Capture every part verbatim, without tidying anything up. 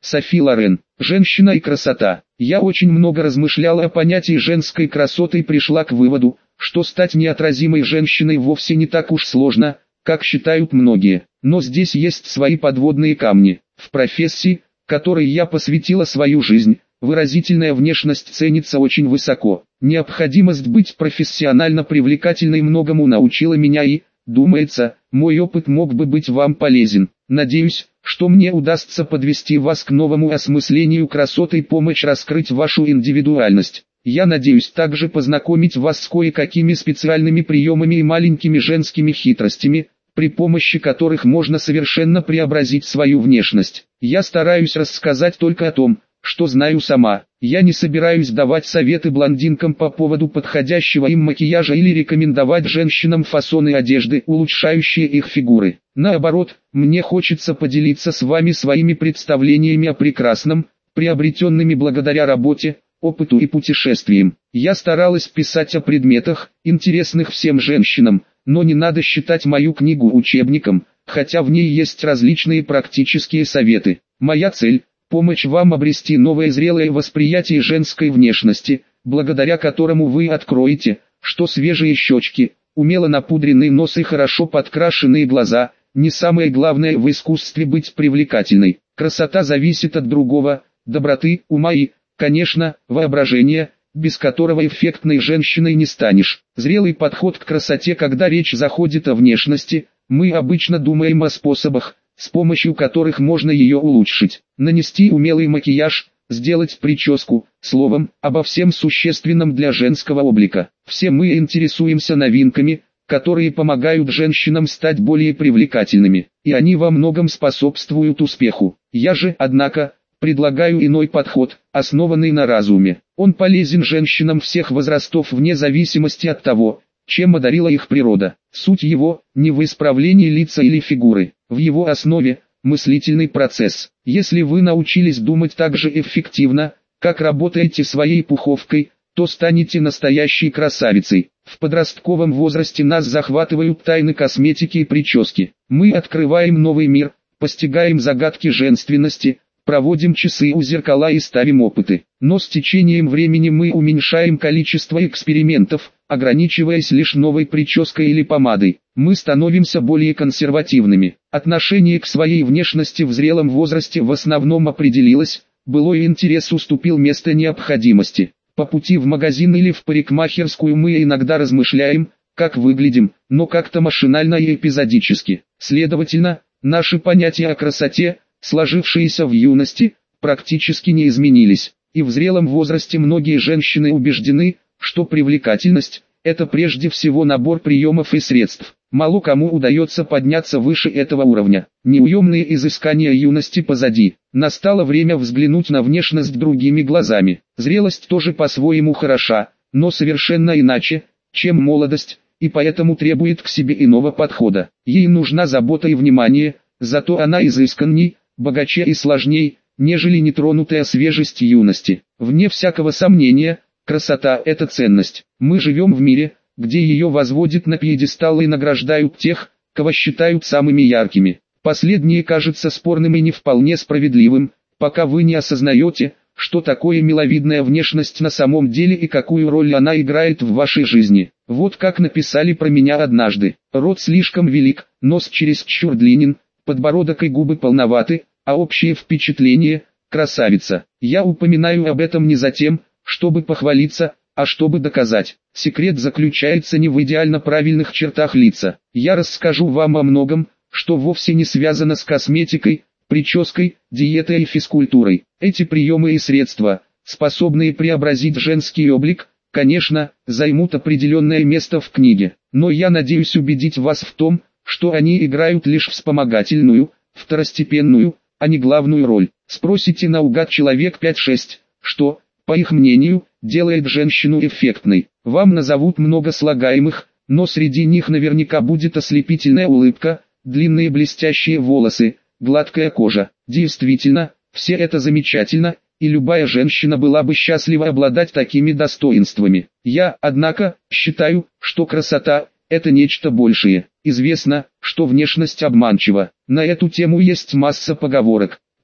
Софи Лорен. Женщина и красота. Я очень много размышляла о понятии женской красоты и пришла к выводу, что стать неотразимой женщиной вовсе не так уж сложно, как считают многие. Но здесь есть свои подводные камни. В профессии, которой я посвятила свою жизнь, выразительная внешность ценится очень высоко. Необходимость быть профессионально привлекательной многому научила меня и, думается, мой опыт мог бы быть вам полезен. Надеюсь, что мне удастся подвести вас к новому осмыслению красоты и помочь раскрыть вашу индивидуальность. Я надеюсь также познакомить вас с кое-какими специальными приемами и маленькими женскими хитростями, при помощи которых можно совершенно преобразить свою внешность. Я стараюсь рассказать только о том, что знаю сама. Я не собираюсь давать советы блондинкам по поводу подходящего им макияжа или рекомендовать женщинам фасоны одежды, улучшающие их фигуры. Наоборот, мне хочется поделиться с вами своими представлениями о прекрасном, приобретенными благодаря работе, опыту и путешествиям. Я старалась писать о предметах, интересных всем женщинам, но не надо считать мою книгу учебником, хотя в ней есть различные практические советы. Моя цель – помочь вам обрести новое зрелое восприятие женской внешности, благодаря которому вы откроете, что свежие щечки, умело напудренный нос и хорошо подкрашенные глаза – не самое главное в искусстве быть привлекательной. Красота зависит от другого, доброты, ума и, конечно, воображения, без которого эффектной женщиной не станешь. Зрелый подход к красоте. Когда речь заходит о внешности, мы обычно думаем о способах, с помощью которых можно ее улучшить. Нанести умелый макияж, сделать прическу, словом, обо всем существенном для женского облика. Все мы интересуемся новинками, которые помогают женщинам стать более привлекательными, и они во многом способствуют успеху. Я же, однако, предлагаю иной подход, основанный на разуме. Он полезен женщинам всех возрастов вне зависимости от того, чем одарила их природа. Суть его – не в исправлении лица или фигуры, в его основе – мыслительный процесс. Если вы научились думать так же эффективно, как работаете своей пуховкой, то станете настоящей красавицей. В подростковом возрасте нас захватывают тайны косметики и прически. Мы открываем новый мир, постигаем загадки женственности, проводим часы у зеркала и ставим опыты. Но с течением времени мы уменьшаем количество экспериментов, ограничиваясь лишь новой прической или помадой. Мы становимся более консервативными. Отношение к своей внешности в зрелом возрасте в основном определилось, былой интерес уступил место необходимости. По пути в магазин или в парикмахерскую мы иногда размышляем, как выглядим, но как-то машинально и эпизодически. Следовательно, наши понятия о красоте, сложившиеся в юности, практически не изменились, и в зрелом возрасте многие женщины убеждены, что привлекательность – это прежде всего набор приемов и средств. Мало кому удается подняться выше этого уровня. Неуемные изыскания юности позади. Настало время взглянуть на внешность другими глазами. Зрелость тоже по-своему хороша, но совершенно иначе, чем молодость, и поэтому требует к себе иного подхода. Ей нужна забота и внимание, зато она изысканней, богаче и сложней, нежели нетронутая свежесть юности. Вне всякого сомнения, красота – это ценность. Мы живем в мире, где ее возводят на пьедестал и награждают тех, кого считают самыми яркими. Последнее кажется спорным и не вполне справедливым, пока вы не осознаете, что такое миловидная внешность на самом деле и какую роль она играет в вашей жизни. Вот как написали про меня однажды: рот слишком велик, нос чересчур длинен, подбородок и губы полноваты, а общее впечатление – красавица. Я упоминаю об этом не за тем, чтобы похвалиться, а чтобы доказать. Секрет заключается не в идеально правильных чертах лица. Я расскажу вам о многом, что вовсе не связано с косметикой, прической, диетой и физкультурой. Эти приемы и средства, способные преобразить женский облик, конечно, займут определенное место в книге. Но я надеюсь убедить вас в том, что они играют лишь вспомогательную, второстепенную, а не главную роль. Спросите наугад человек пять-шесть, что, по их мнению, делает женщину эффектной. Вам назовут много слагаемых, но среди них наверняка будет ослепительная улыбка, длинные блестящие волосы, гладкая кожа. Действительно, все это замечательно, и любая женщина была бы счастлива обладать такими достоинствами. Я, однако, считаю, что красота – это нечто большее. Известно, что внешность обманчива. На эту тему есть масса поговорок.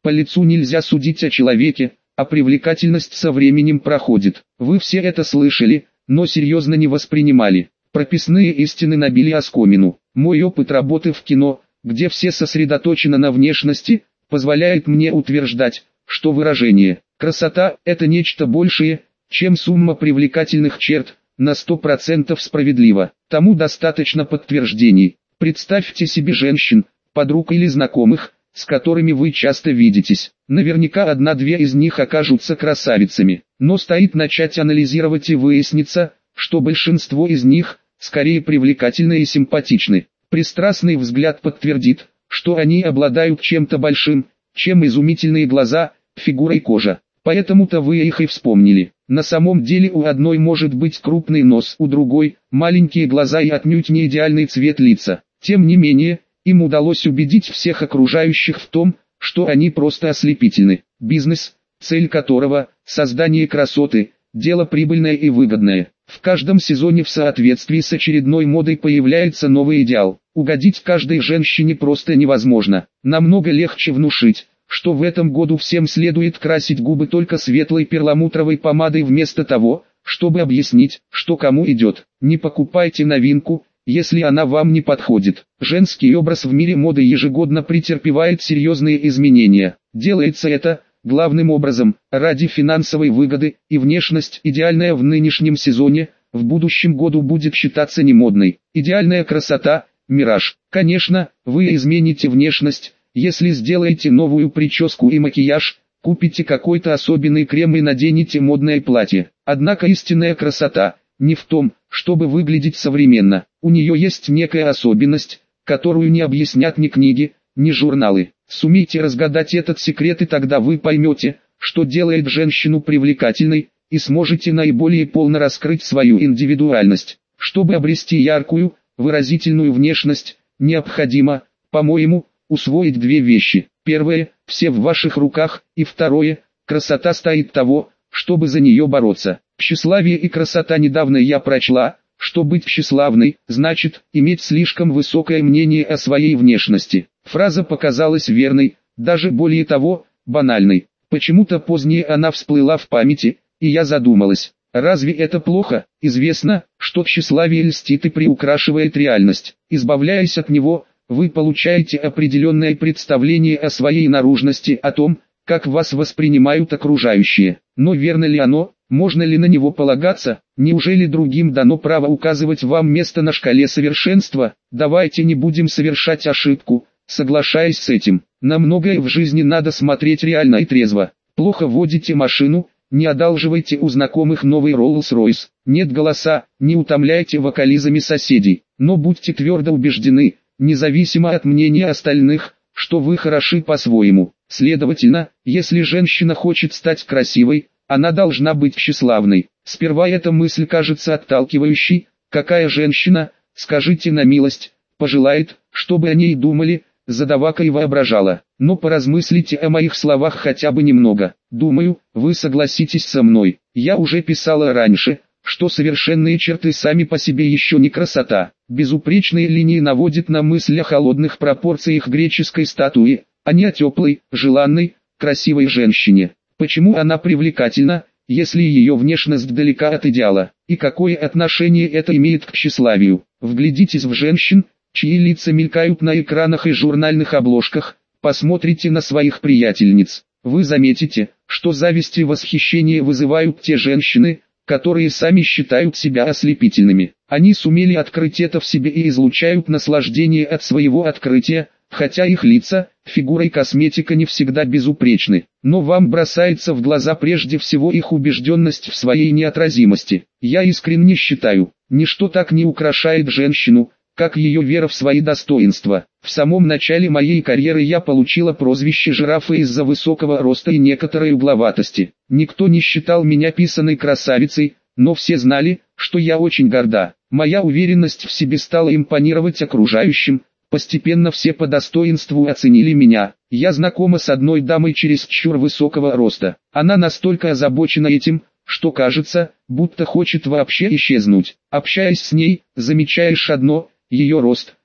По лицу нельзя судить о человеке, а привлекательность со временем проходит. Вы все это слышали, но серьезно не воспринимали. Прописные истины набили оскомину. Мой опыт работы в кино, где все сосредоточены на внешности, позволяет мне утверждать, что выражение «красота» – это нечто большее, чем сумма привлекательных черт, на сто процентов справедливо. Тому достаточно подтверждений. Представьте себе женщин, подруг или знакомых, с которыми вы часто видитесь. Наверняка одна-две из них окажутся красавицами. Но стоит начать анализировать и выяснится, что большинство из них, скорее привлекательны и симпатичны. Пристрастный взгляд подтвердит, что они обладают чем-то большим, чем изумительные глаза, фигура и кожа. Поэтому-то вы их и вспомнили. На самом деле у одной может быть крупный нос, у другой – маленькие глаза и отнюдь не идеальный цвет лица. Тем не менее, им удалось убедить всех окружающих в том, что они просто ослепительны. Бизнес, цель которого – создание красоты, дело прибыльное и выгодное. В каждом сезоне в соответствии с очередной модой появляется новый идеал. Угодить каждой женщине просто невозможно. Намного легче внушить, что в этом году всем следует красить губы только светлой перламутровой помадой вместо того, чтобы объяснить, что кому идет. Не покупайте новинку, если она вам не подходит. Женский образ в мире моды ежегодно претерпевает серьезные изменения. Делается это, главным образом, ради финансовой выгоды, и внешность, идеальная в нынешнем сезоне, в будущем году будет считаться немодной. Идеальная красота – мираж. Конечно, вы измените внешность, если сделаете новую прическу и макияж, купите какой-то особенный крем и наденете модное платье. Однако истинная красота не в том, чтобы выглядеть современно. У нее есть некая особенность, которую не объяснят ни книги, ни журналы. Сумейте разгадать этот секрет, и тогда вы поймете, что делает женщину привлекательной, и сможете наиболее полно раскрыть свою индивидуальность. Чтобы обрести яркую, выразительную внешность, необходимо, по-моему, усвоить две вещи. Первое – все в ваших руках, и второе – красота стоит того, чтобы за нее бороться. Тщеславие и красота. Недавно я прочла, что быть тщеславной, значит, иметь слишком высокое мнение о своей внешности. Фраза показалась верной, даже более того, банальной. Почему-то позднее она всплыла в памяти, и я задумалась. Разве это плохо? Известно, что тщеславие льстит и приукрашивает реальность. Избавляясь от него, вы получаете определенное представление о своей наружности, о том, как вас воспринимают окружающие. Но верно ли оно? Можно ли на него полагаться? Неужели другим дано право указывать вам место на шкале совершенства? Давайте не будем совершать ошибку, соглашаясь с этим. На многое в жизни надо смотреть реально и трезво. Плохо водите машину, не одалживайте у знакомых новый Rolls-Royce. Нет голоса, не утомляйте вокализами соседей. Но будьте твердо убеждены, независимо от мнения остальных, что вы хороши по-своему. Следовательно, если женщина хочет стать красивой, она должна быть тщеславной. Сперва эта мысль кажется отталкивающей. Какая женщина, скажите на милость, пожелает, чтобы о ней думали, задавака и воображала? Но поразмыслите о моих словах хотя бы немного. Думаю, вы согласитесь со мной. Я уже писала раньше, что совершенные черты сами по себе еще не красота. Безупречные линии наводят на мысль о холодных пропорциях греческой статуи, а не о теплой, желанной, красивой женщине. Почему она привлекательна, если ее внешность далека от идеала? И какое отношение это имеет к тщеславию? Вглядитесь в женщин, чьи лица мелькают на экранах и журнальных обложках, посмотрите на своих приятельниц. Вы заметите, что зависть и восхищение вызывают те женщины, которые сами считают себя ослепительными. Они сумели открыть это в себе и излучают наслаждение от своего открытия, хотя их лица, фигура и косметика не всегда безупречны. Но вам бросается в глаза прежде всего их убежденность в своей неотразимости. Я искренне считаю, ничто так не украшает женщину, как ее вера в свои достоинства. В самом начале моей карьеры я получила прозвище жирафа из-за высокого роста и некоторой угловатости. Никто не считал меня писаной красавицей, но все знали, что я очень горда. Моя уверенность в себе стала импонировать окружающим. Постепенно все по достоинству оценили меня. Я знакома с одной дамой чересчур высокого роста. Она настолько озабочена этим, что кажется, будто хочет вообще исчезнуть. Общаясь с ней, замечаешь одно: ее рост,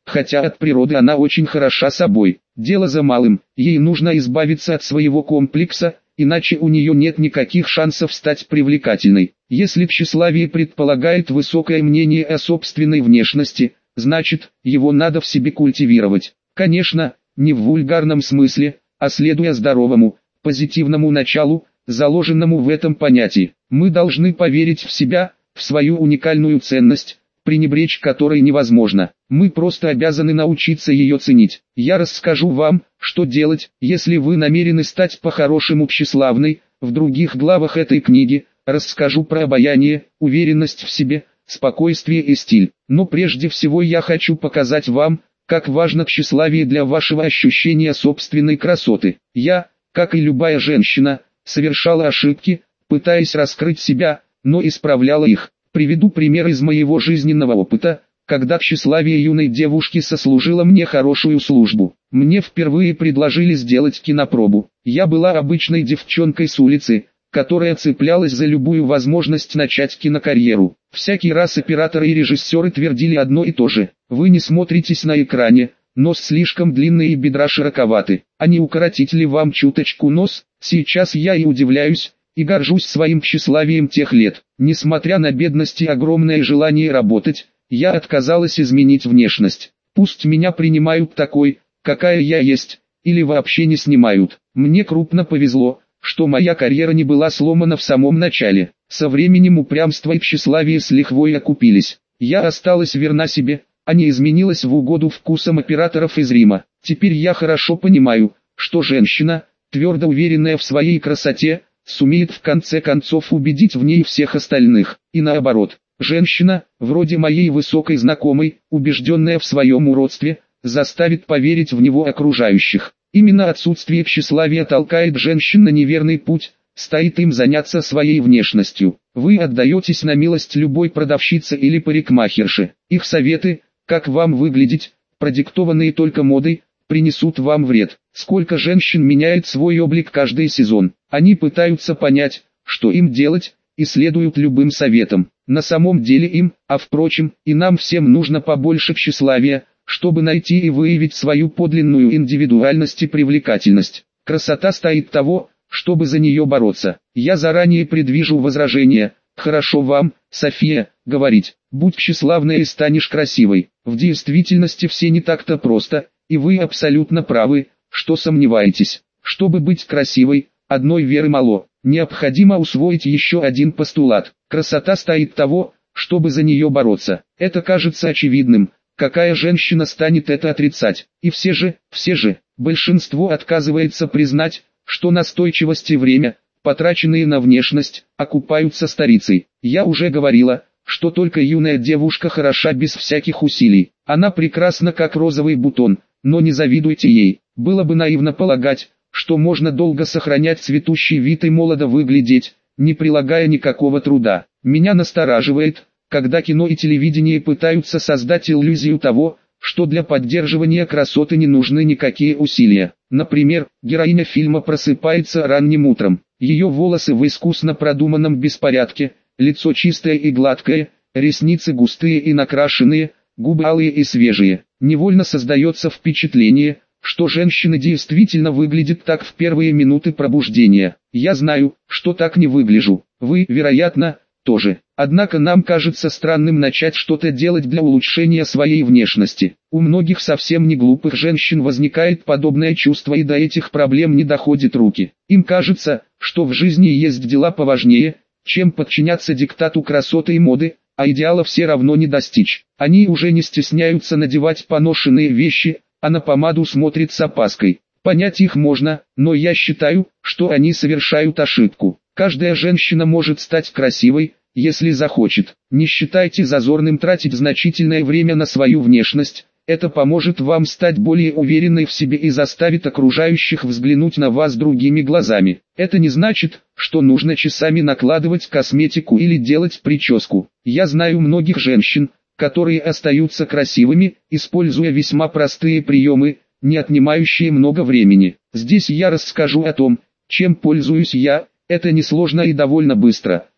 хотя от природы она очень хороша собой. Дело за малым, ей нужно избавиться от своего комплекса, иначе у нее нет никаких шансов стать привлекательной. Если тщеславие предполагает высокое мнение о собственной внешности, значит, его надо в себе культивировать. Конечно, не в вульгарном смысле, а следуя здоровому, позитивному началу, заложенному в этом понятии. Мы должны поверить в себя, в свою уникальную ценность, пренебречь которой невозможно. Мы просто обязаны научиться ее ценить. Я расскажу вам, что делать, если вы намерены стать по-хорошему тщеславной. В других главах этой книги расскажу про обаяние, уверенность в себе, спокойствие и стиль. Но прежде всего я хочу показать вам, как важно тщеславие для вашего ощущения собственной красоты. Я, как и любая женщина, совершала ошибки, пытаясь раскрыть себя, но исправляла их. Приведу пример из моего жизненного опыта, когда тщеславие юной девушки сослужило мне хорошую службу. Мне впервые предложили сделать кинопробу. Я была обычной девчонкой с улицы, которая цеплялась за любую возможность начать кинокарьеру. Всякий раз операторы и режиссеры твердили одно и то же: вы не смотритесь на экране, нос слишком длинный и бедра широковаты. А не укоротить ли вам чуточку нос? Сейчас я и удивляюсь, и горжусь своим тщеславием тех лет. Несмотря на бедность и огромное желание работать, я отказалась изменить внешность. Пусть меня принимают такой, какая я есть, или вообще не снимают. Мне крупно повезло, что моя карьера не была сломана в самом начале. Со временем упрямство и тщеславие с лихвой окупились. Я осталась верна себе, а не изменилась в угоду вкусам операторов из Рима. Теперь я хорошо понимаю, что женщина, твердо уверенная в своей красоте, сумеет в конце концов убедить в ней всех остальных. И наоборот, женщина, вроде моей высокой знакомой, убежденная в своем уродстве, заставит поверить в него окружающих. Именно отсутствие тщеславия толкает женщин на неверный путь, стоит им заняться своей внешностью. Вы отдаетесь на милость любой продавщице или парикмахерше. Их советы, как вам выглядеть, продиктованные только модой, принесут вам вред. Сколько женщин меняет свой облик каждый сезон. Они пытаются понять, что им делать, и следуют любым советам. На самом деле им, а впрочем, и нам всем нужно побольше тщеславия, чтобы найти и выявить свою подлинную индивидуальность и привлекательность. Красота стоит того, чтобы за нее бороться. Я заранее предвижу возражения. Хорошо вам, София, говорить: будь тщеславной и станешь красивой. В действительности все не так-то просто, и вы абсолютно правы, что сомневаетесь. Чтобы быть красивой, одной веры мало. Необходимо усвоить еще один постулат. Красота стоит того, чтобы за нее бороться. Это кажется очевидным. Какая женщина станет это отрицать? И все же, все же, большинство отказывается признать, что настойчивость и время, потраченные на внешность, окупаются старицей. Я уже говорила, что только юная девушка хороша без всяких усилий. Она прекрасна как розовый бутон, но не завидуйте ей. Было бы наивно полагать, что можно долго сохранять цветущий вид и молодо выглядеть, не прилагая никакого труда. Меня настораживает, когда кино и телевидение пытаются создать иллюзию того, что для поддерживания красоты не нужны никакие усилия. Например, героиня фильма просыпается ранним утром. Ее волосы в искусно продуманном беспорядке, лицо чистое и гладкое, ресницы густые и накрашенные, губы алые и свежие. Невольно создается впечатление, что женщина действительно выглядит так в первые минуты пробуждения. Я знаю, что так не выгляжу. Вы, вероятно, тоже. Однако нам кажется странным начать что-то делать для улучшения своей внешности. У многих совсем не глупых женщин возникает подобное чувство, и до этих проблем не доходят руки. Им кажется, что в жизни есть дела поважнее, чем подчиняться диктату красоты и моды, а идеала все равно не достичь. Они уже не стесняются надевать поношенные вещи, а на помаду смотрят с опаской. Понять их можно, но я считаю, что они совершают ошибку. Каждая женщина может стать красивой, если захочет. Не считайте зазорным тратить значительное время на свою внешность. Это поможет вам стать более уверенной в себе и заставит окружающих взглянуть на вас другими глазами. Это не значит, что нужно часами накладывать косметику или делать прическу. Я знаю многих женщин, которые остаются красивыми, используя весьма простые приемы, не отнимающие много времени. Здесь я расскажу о том, чем пользуюсь я. Это несложно и довольно быстро.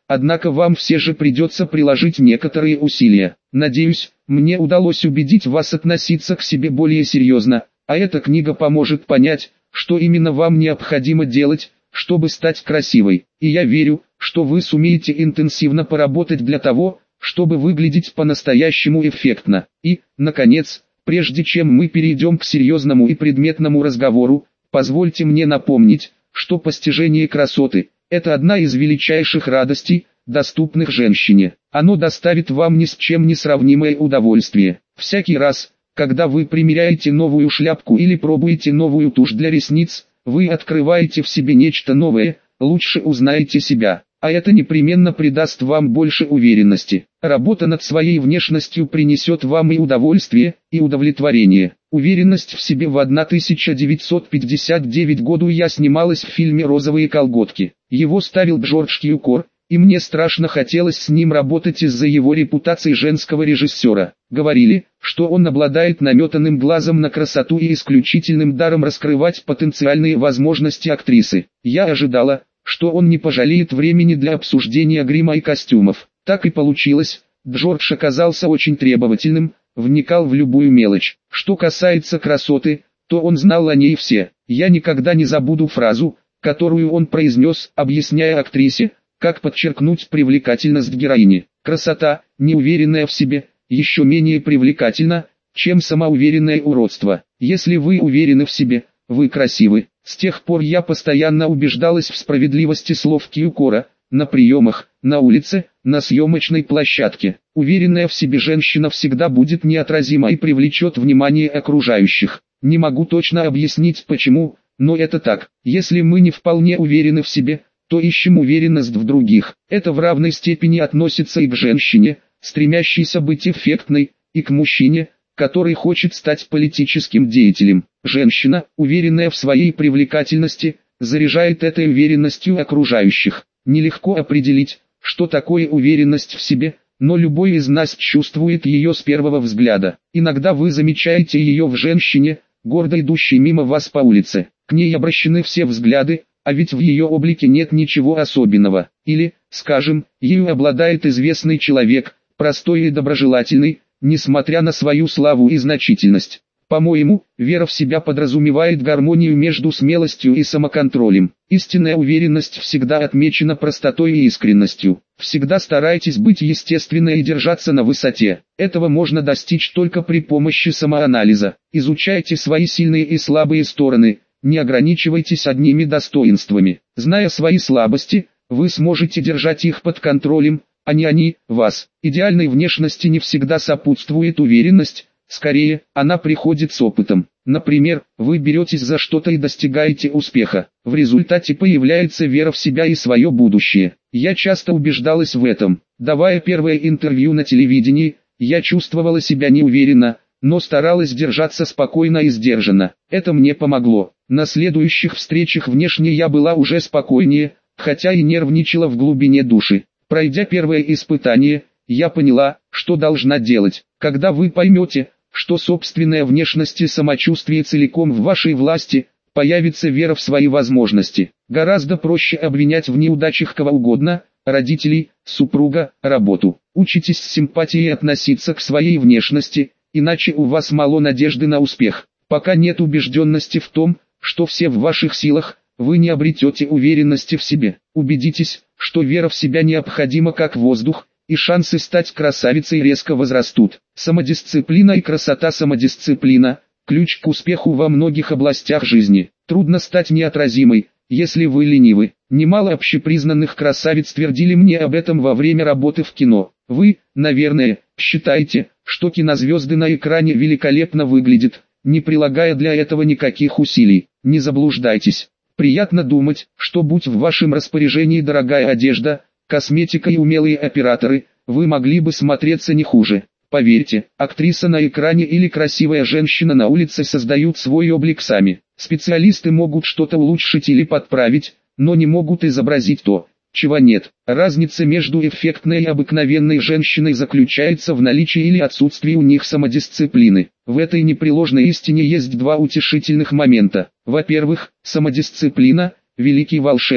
однако вам все же придется приложить некоторые усилия. Надеюсь, мне удалось убедить вас относиться к себе более серьезно, а эта книга поможет понять, что именно вам необходимо делать, чтобы стать красивой. И я верю, что вы сумеете интенсивно поработать для того, чтобы выглядеть по-настоящему эффектно. И, наконец, прежде чем мы перейдем к серьезному и предметному разговору, позвольте мне напомнить, что постижение красоты – это одна из величайших радостей, доступных женщине. Оно доставит вам ни с чем не сравнимое удовольствие. Всякий раз, когда вы примеряете новую шляпку или пробуете новую тушь для ресниц, вы открываете в себе нечто новое, лучше узнаете себя. А это непременно придаст вам больше уверенности. Работа над своей внешностью принесет вам и удовольствие, и удовлетворение. Уверенность в себе. В тысяча девятьсот пятьдесят девятом году я снималась в фильме «Розовые колготки». Его ставил Джордж Кьюкор, и мне страшно хотелось с ним работать из-за его репутации женского режиссера. Говорили, что он обладает наметанным глазом на красоту и исключительным даром раскрывать потенциальные возможности актрисы. Я ожидала, что он не пожалеет времени для обсуждения грима и костюмов. Так и получилось, Джордж оказался очень требовательным, вникал в любую мелочь. Что касается красоты, то он знал о ней все. Я никогда не забуду фразу, которую он произнес, объясняя актрисе, как подчеркнуть привлекательность героини. Красота, неуверенная в себе, еще менее привлекательна, чем самоуверенное уродство. Если вы уверены в себе, вы красивы. С тех пор я постоянно убеждалась в справедливости слов Кьюкора, на приемах, на улице, на съемочной площадке. Уверенная в себе женщина всегда будет неотразима и привлечет внимание окружающих. Не могу точно объяснить почему, но это так. Если мы не вполне уверены в себе, то ищем уверенность в других. Это в равной степени относится и к женщине, стремящейся быть эффектной, и к мужчине, который хочет стать политическим деятелем. Женщина, уверенная в своей привлекательности, заряжает этой уверенностью окружающих. Нелегко определить, что такое уверенность в себе, но любой из нас чувствует ее с первого взгляда. Иногда вы замечаете ее в женщине, гордо идущей мимо вас по улице. К ней обращены все взгляды, а ведь в ее облике нет ничего особенного. Или, скажем, ею обладает известный человек, простой и доброжелательный, несмотря на свою славу и значительность. По-моему, вера в себя подразумевает гармонию между смелостью и самоконтролем. Истинная уверенность всегда отмечена простотой и искренностью. Всегда старайтесь быть естественной и держаться на высоте. Этого можно достичь только при помощи самоанализа. Изучайте свои сильные и слабые стороны, не ограничивайтесь одними достоинствами. Зная свои слабости, вы сможете держать их под контролем, а не они, вас. Идеальной внешности не всегда сопутствует уверенность, скорее, она приходит с опытом. Например, вы беретесь за что-то и достигаете успеха. В результате появляется вера в себя и свое будущее. Я часто убеждалась в этом. Давая первое интервью на телевидении, я чувствовала себя неуверенно, но старалась держаться спокойно и сдержанно. Это мне помогло. На следующих встречах внешне я была уже спокойнее, хотя и нервничала в глубине души. Пройдя первое испытание, я поняла, что должна делать. Когда вы поймете, что собственная внешность и самочувствие целиком в вашей власти, появится вера в свои возможности. Гораздо проще обвинять в неудачах кого угодно, родителей, супруга, работу. Учитесь с симпатией относиться к своей внешности, иначе у вас мало надежды на успех. Пока нет убежденности в том, что все в ваших силах, вы не обретете уверенности в себе. Убедитесь, что вера в себя необходима как воздух, и шансы стать красавицей резко возрастут. Самодисциплина и красота. Самодисциплина – ключ к успеху во многих областях жизни. Трудно стать неотразимой, если вы ленивы. Немало общепризнанных красавиц твердили мне об этом во время работы в кино. Вы, наверное, считаете, что кинозвезды на экране великолепно выглядят, не прилагая для этого никаких усилий. Не заблуждайтесь. Приятно думать, что будь в вашем распоряжении дорогая одежда, косметика и умелые операторы, вы могли бы смотреться не хуже. Поверьте, актриса на экране или красивая женщина на улице создают свой облик сами. Специалисты могут что-то улучшить или подправить, но не могут изобразить то, чего нет. Разница между эффектной и обыкновенной женщиной заключается в наличии или отсутствии у них самодисциплины. В этой непреложной истине есть два утешительных момента. Во-первых, самодисциплина – великий волшебник.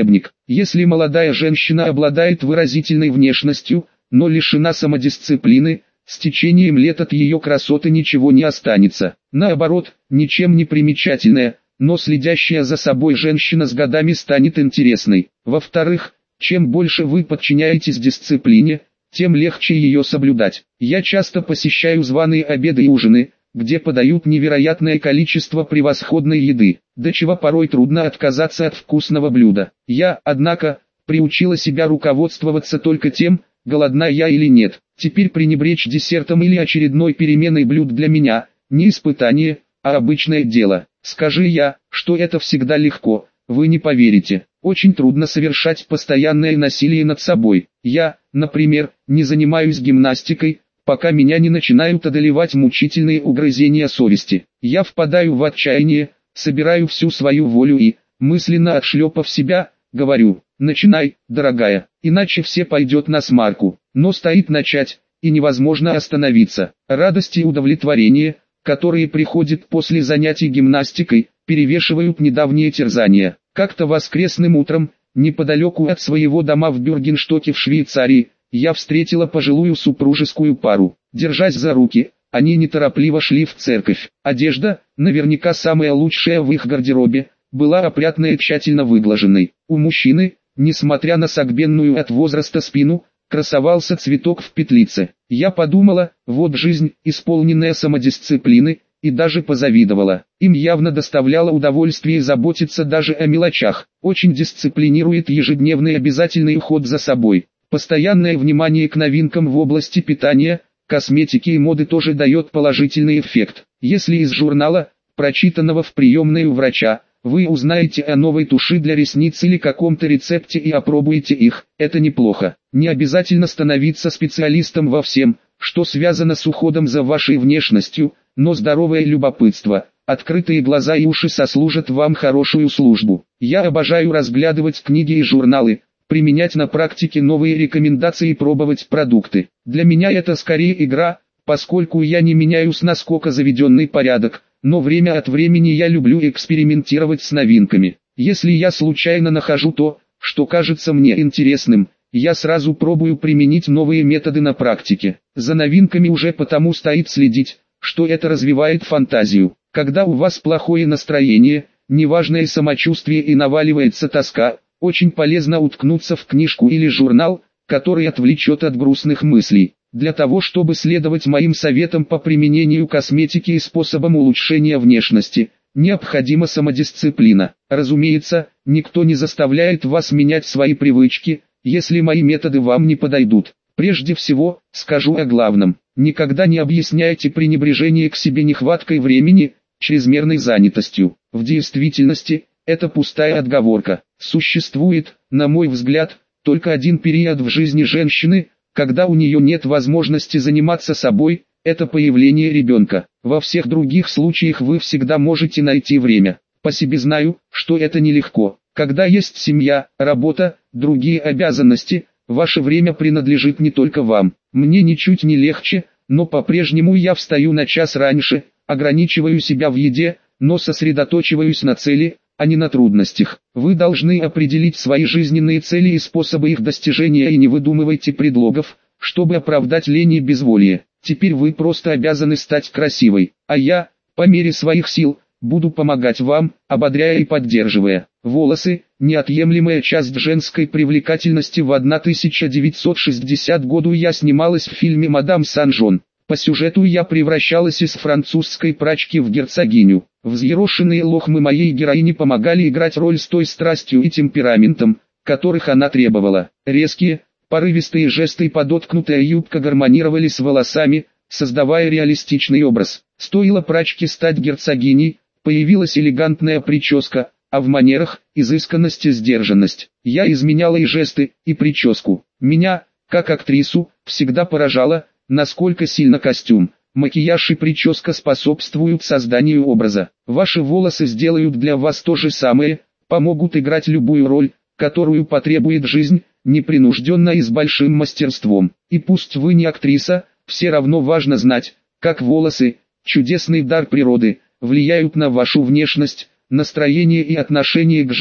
Если молодая женщина обладает выразительной внешностью, но лишена самодисциплины, с течением лет от ее красоты ничего не останется. Наоборот, ничем не примечательная, но следящая за собой женщина с годами станет интересной. Во-вторых, чем больше вы подчиняетесь дисциплине, тем легче ее соблюдать. Я часто посещаю званые обеды и ужины, где подают невероятное количество превосходной еды, до чего порой трудно отказаться от вкусного блюда. Я, однако, приучила себя руководствоваться только тем, голодна я или нет. Теперь пренебречь десертом или очередной переменой блюд для меня – не испытание, а обычное дело. Скажи я, что это всегда легко, вы не поверите. Очень трудно совершать постоянное насилие над собой. Я, например, не занимаюсь гимнастикой, пока меня не начинают одолевать мучительные угрызения совести. Я впадаю в отчаяние, собираю всю свою волю и, мысленно отшлепав себя, говорю: начинай, дорогая, иначе все пойдет на смарку. Но стоит начать, и невозможно остановиться. Радость и удовлетворение, которые приходят после занятий гимнастикой, перевешивают недавние терзания. Как-то воскресным утром, неподалеку от своего дома в Бюргенштоке в Швейцарии, я встретила пожилую супружескую пару. Держась за руки, они неторопливо шли в церковь. Одежда, наверняка самая лучшая в их гардеробе, была опрятной и тщательно выглаженной. У мужчины, несмотря на согбенную от возраста спину, красовался цветок в петлице. Я подумала, вот жизнь, исполненная самодисциплины, и даже позавидовала. Им явно доставляло удовольствие заботиться даже о мелочах. Очень дисциплинирует ежедневный обязательный уход за собой. Постоянное внимание к новинкам в области питания, косметики и моды тоже дает положительный эффект. Если из журнала, прочитанного в приемной у врача, вы узнаете о новой туши для ресниц или каком-то рецепте и опробуете их, это неплохо. Не обязательно становиться специалистом во всем, что связано с уходом за вашей внешностью, но здоровое любопытство, открытые глаза и уши сослужат вам хорошую службу. Я обожаю разглядывать книги и журналы, применять на практике новые рекомендации и пробовать продукты. Для меня это скорее игра, поскольку я не меняю с наскока заведенный порядок, но время от времени я люблю экспериментировать с новинками. Если я случайно нахожу то, что кажется мне интересным, я сразу пробую применить новые методы на практике. За новинками уже потому стоит следить, что это развивает фантазию. Когда у вас плохое настроение, неважное самочувствие и наваливается тоска, очень полезно уткнуться в книжку или журнал, который отвлечет от грустных мыслей. Для того, чтобы следовать моим советам по применению косметики и способам улучшения внешности, необходима самодисциплина. Разумеется, никто не заставляет вас менять свои привычки, если мои методы вам не подойдут. Прежде всего, скажу о главном. Никогда не объясняйте пренебрежение к себе нехваткой времени, чрезмерной занятостью. В действительности, это пустая отговорка. Существует, на мой взгляд, только один период в жизни женщины, когда у нее нет возможности заниматься собой, это появление ребенка. Во всех других случаях вы всегда можете найти время. По себе знаю, что это нелегко. Когда есть семья, работа, другие обязанности, ваше время принадлежит не только вам. Мне ничуть не легче, но по-прежнему я встаю на час раньше, ограничиваю себя в еде, но сосредоточиваюсь на цели, а не на трудностях. Вы должны определить свои жизненные цели и способы их достижения и не выдумывайте предлогов, чтобы оправдать лень и безволие. Теперь вы просто обязаны стать красивой, а я, по мере своих сил, буду помогать вам, ободряя и поддерживая. Волосы – неотъемлемая часть женской привлекательности. В тысяча девятьсот шестидесятом году я снималась в фильме «Мадам Сан-Жон». По сюжету я превращалась из французской прачки в герцогиню. Взъерошенные лохмы моей героини помогали играть роль с той страстью и темпераментом, которых она требовала. Резкие, порывистые жесты и подоткнутая юбка гармонировали с волосами, создавая реалистичный образ. Стоило прачке стать герцогиней, появилась элегантная прическа, а в манерах – изысканность и сдержанность. Я изменяла и жесты, и прическу. Меня, как актрису, всегда поражало, насколько сильно костюм, макияж и прическа способствуют созданию образа. Ваши волосы сделают для вас то же самое, помогут играть любую роль, которую потребует жизнь, непринужденно и с большим мастерством. И пусть вы не актриса, все равно важно знать, как волосы, чудесный дар природы, влияют на вашу внешность, настроение и отношение к жизни.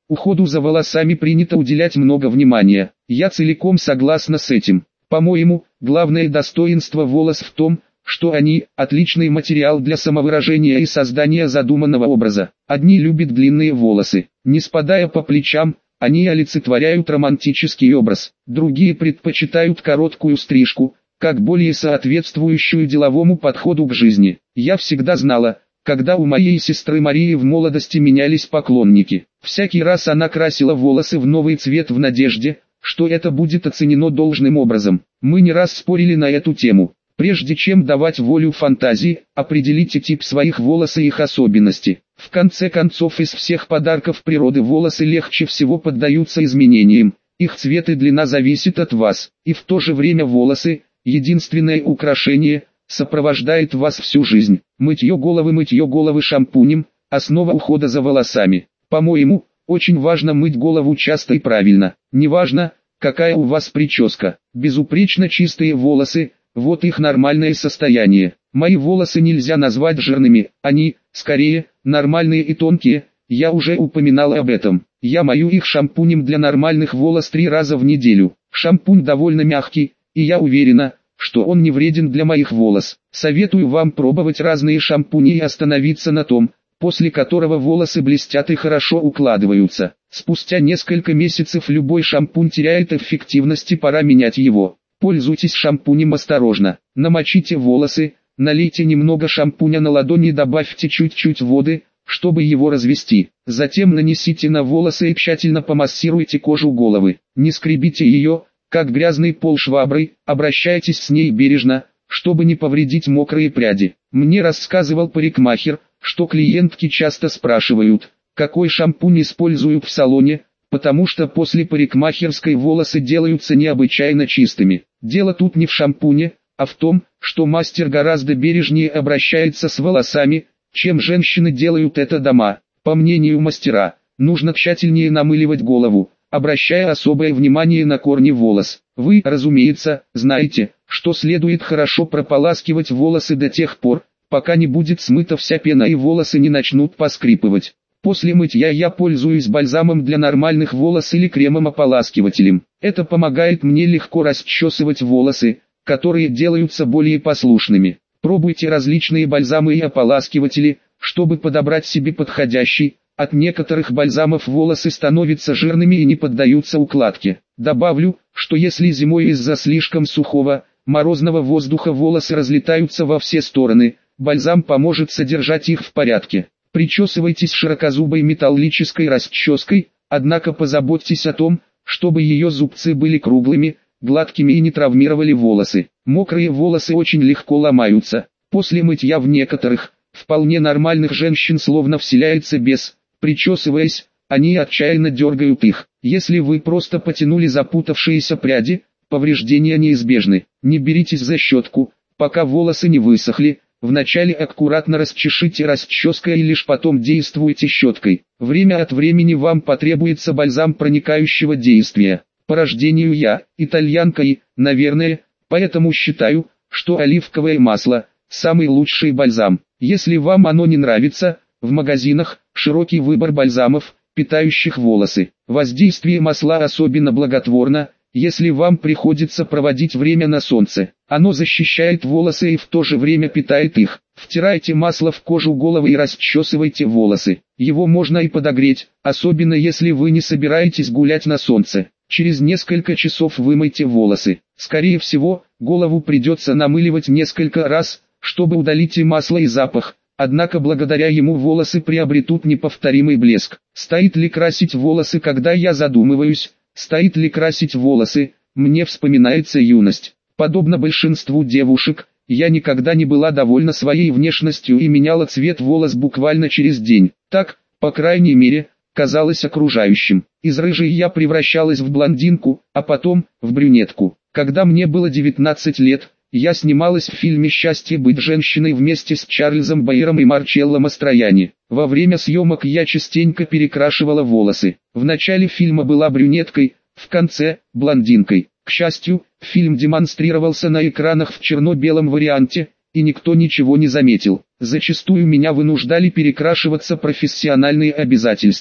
Уходу за волосами принято уделять много внимания. Я целиком согласна с этим. По-моему, главное достоинство волос в том, что они – отличный материал для самовыражения и создания задуманного образа. Одни любят длинные волосы, не спадая по плечам, они олицетворяют романтический образ. Другие предпочитают короткую стрижку, как более соответствующую деловому подходу к жизни. Я всегда знала, когда у моей сестры Марии в молодости менялись поклонники. Всякий раз она красила волосы в новый цвет в надежде, что это будет оценено должным образом. Мы не раз спорили на эту тему. Прежде чем давать волю фантазии, определите тип своих волос и их особенности. В конце концов, из всех подарков природы волосы легче всего поддаются изменениям. Их цвет и длина зависят от вас. И в то же время волосы, единственное украшение, сопровождает вас всю жизнь. Мытье головы Мытье головы шампунем – основа ухода за волосами. По-моему, очень важно мыть голову часто и правильно. Неважно, какая у вас прическа. Безупречно чистые волосы – вот их нормальное состояние. Мои волосы нельзя назвать жирными, они, скорее, нормальные и тонкие, я уже упоминал об этом. Я мою их шампунем для нормальных волос три раза в неделю. Шампунь довольно мягкий, и я уверена, что он не вреден для моих волос. Советую вам пробовать разные шампуни и остановиться на том, после которого волосы блестят и хорошо укладываются. Спустя несколько месяцев любой шампунь теряет эффективность и пора менять его. Пользуйтесь шампунем осторожно. Намочите волосы, налейте немного шампуня на ладони и добавьте чуть-чуть воды, чтобы его развести. Затем нанесите на волосы и тщательно помассируйте кожу головы. Не скребите ее, как грязный пол шваброй, обращайтесь с ней бережно, чтобы не повредить мокрые пряди. Мне рассказывал парикмахер, что клиентки часто спрашивают, какой шампунь используют в салоне, потому что после парикмахерской волосы делаются необычайно чистыми. Дело тут не в шампуне, а в том, что мастер гораздо бережнее обращается с волосами, чем женщины делают это дома. По мнению мастера, нужно тщательнее намыливать голову, обращая особое внимание на корни волос. Вы, разумеется, знаете, что следует хорошо прополаскивать волосы до тех пор, пока не будет смыта вся пена и волосы не начнут поскрипывать. После мытья я пользуюсь бальзамом для нормальных волос или кремом-ополаскивателем. Это помогает мне легко расчесывать волосы, которые делаются более послушными. Пробуйте различные бальзамы и ополаскиватели, чтобы подобрать себе подходящий. От некоторых бальзамов волосы становятся жирными и не поддаются укладке. Добавлю, что если зимой из-за слишком сухого, морозного воздуха волосы разлетаются во все стороны, бальзам поможет содержать их в порядке. Причесывайтесь широкозубой металлической расческой, однако позаботьтесь о том, чтобы ее зубцы были круглыми, гладкими и не травмировали волосы. Мокрые волосы очень легко ломаются. После мытья в некоторых, вполне нормальных женщин словно вселяется бес. Причесываясь, они отчаянно дергают их. Если вы просто потянули запутавшиеся пряди, повреждения неизбежны. Не беритесь за щетку, пока волосы не высохли. Вначале аккуратно расчешите расческой и лишь потом действуйте щеткой. Время от времени вам потребуется бальзам проникающего действия. По рождению я, итальянка и, наверное, поэтому считаю, что оливковое масло – самый лучший бальзам. Если вам оно не нравится, в магазинах широкий выбор бальзамов, питающих волосы. Воздействие масла особенно благотворно, если вам приходится проводить время на солнце. Оно защищает волосы и в то же время питает их. Втирайте масло в кожу головы и расчесывайте волосы. Его можно и подогреть, особенно если вы не собираетесь гулять на солнце. Через несколько часов вымойте волосы. Скорее всего, голову придется намыливать несколько раз, чтобы удалить и масло, и запах. Однако благодаря ему волосы приобретут неповторимый блеск. Стоит ли красить волосы, когда я задумываюсь, стоит ли красить волосы, мне вспоминается юность. Подобно большинству девушек, я никогда не была довольна своей внешностью и меняла цвет волос буквально через день. Так, по крайней мере, казалось окружающим. Из рыжей я превращалась в блондинку, а потом, в брюнетку. Когда мне было девятнадцать лет, я снималась в фильме «Счастье быть женщиной» вместе с Чарльзом Байером и Марчелло Мастроянни. Во время съемок я частенько перекрашивала волосы. В начале фильма была брюнеткой, в конце – блондинкой. К счастью, фильм демонстрировался на экранах в черно-белом варианте, и никто ничего не заметил. Зачастую меня вынуждали перекрашиваться профессиональные обязательства.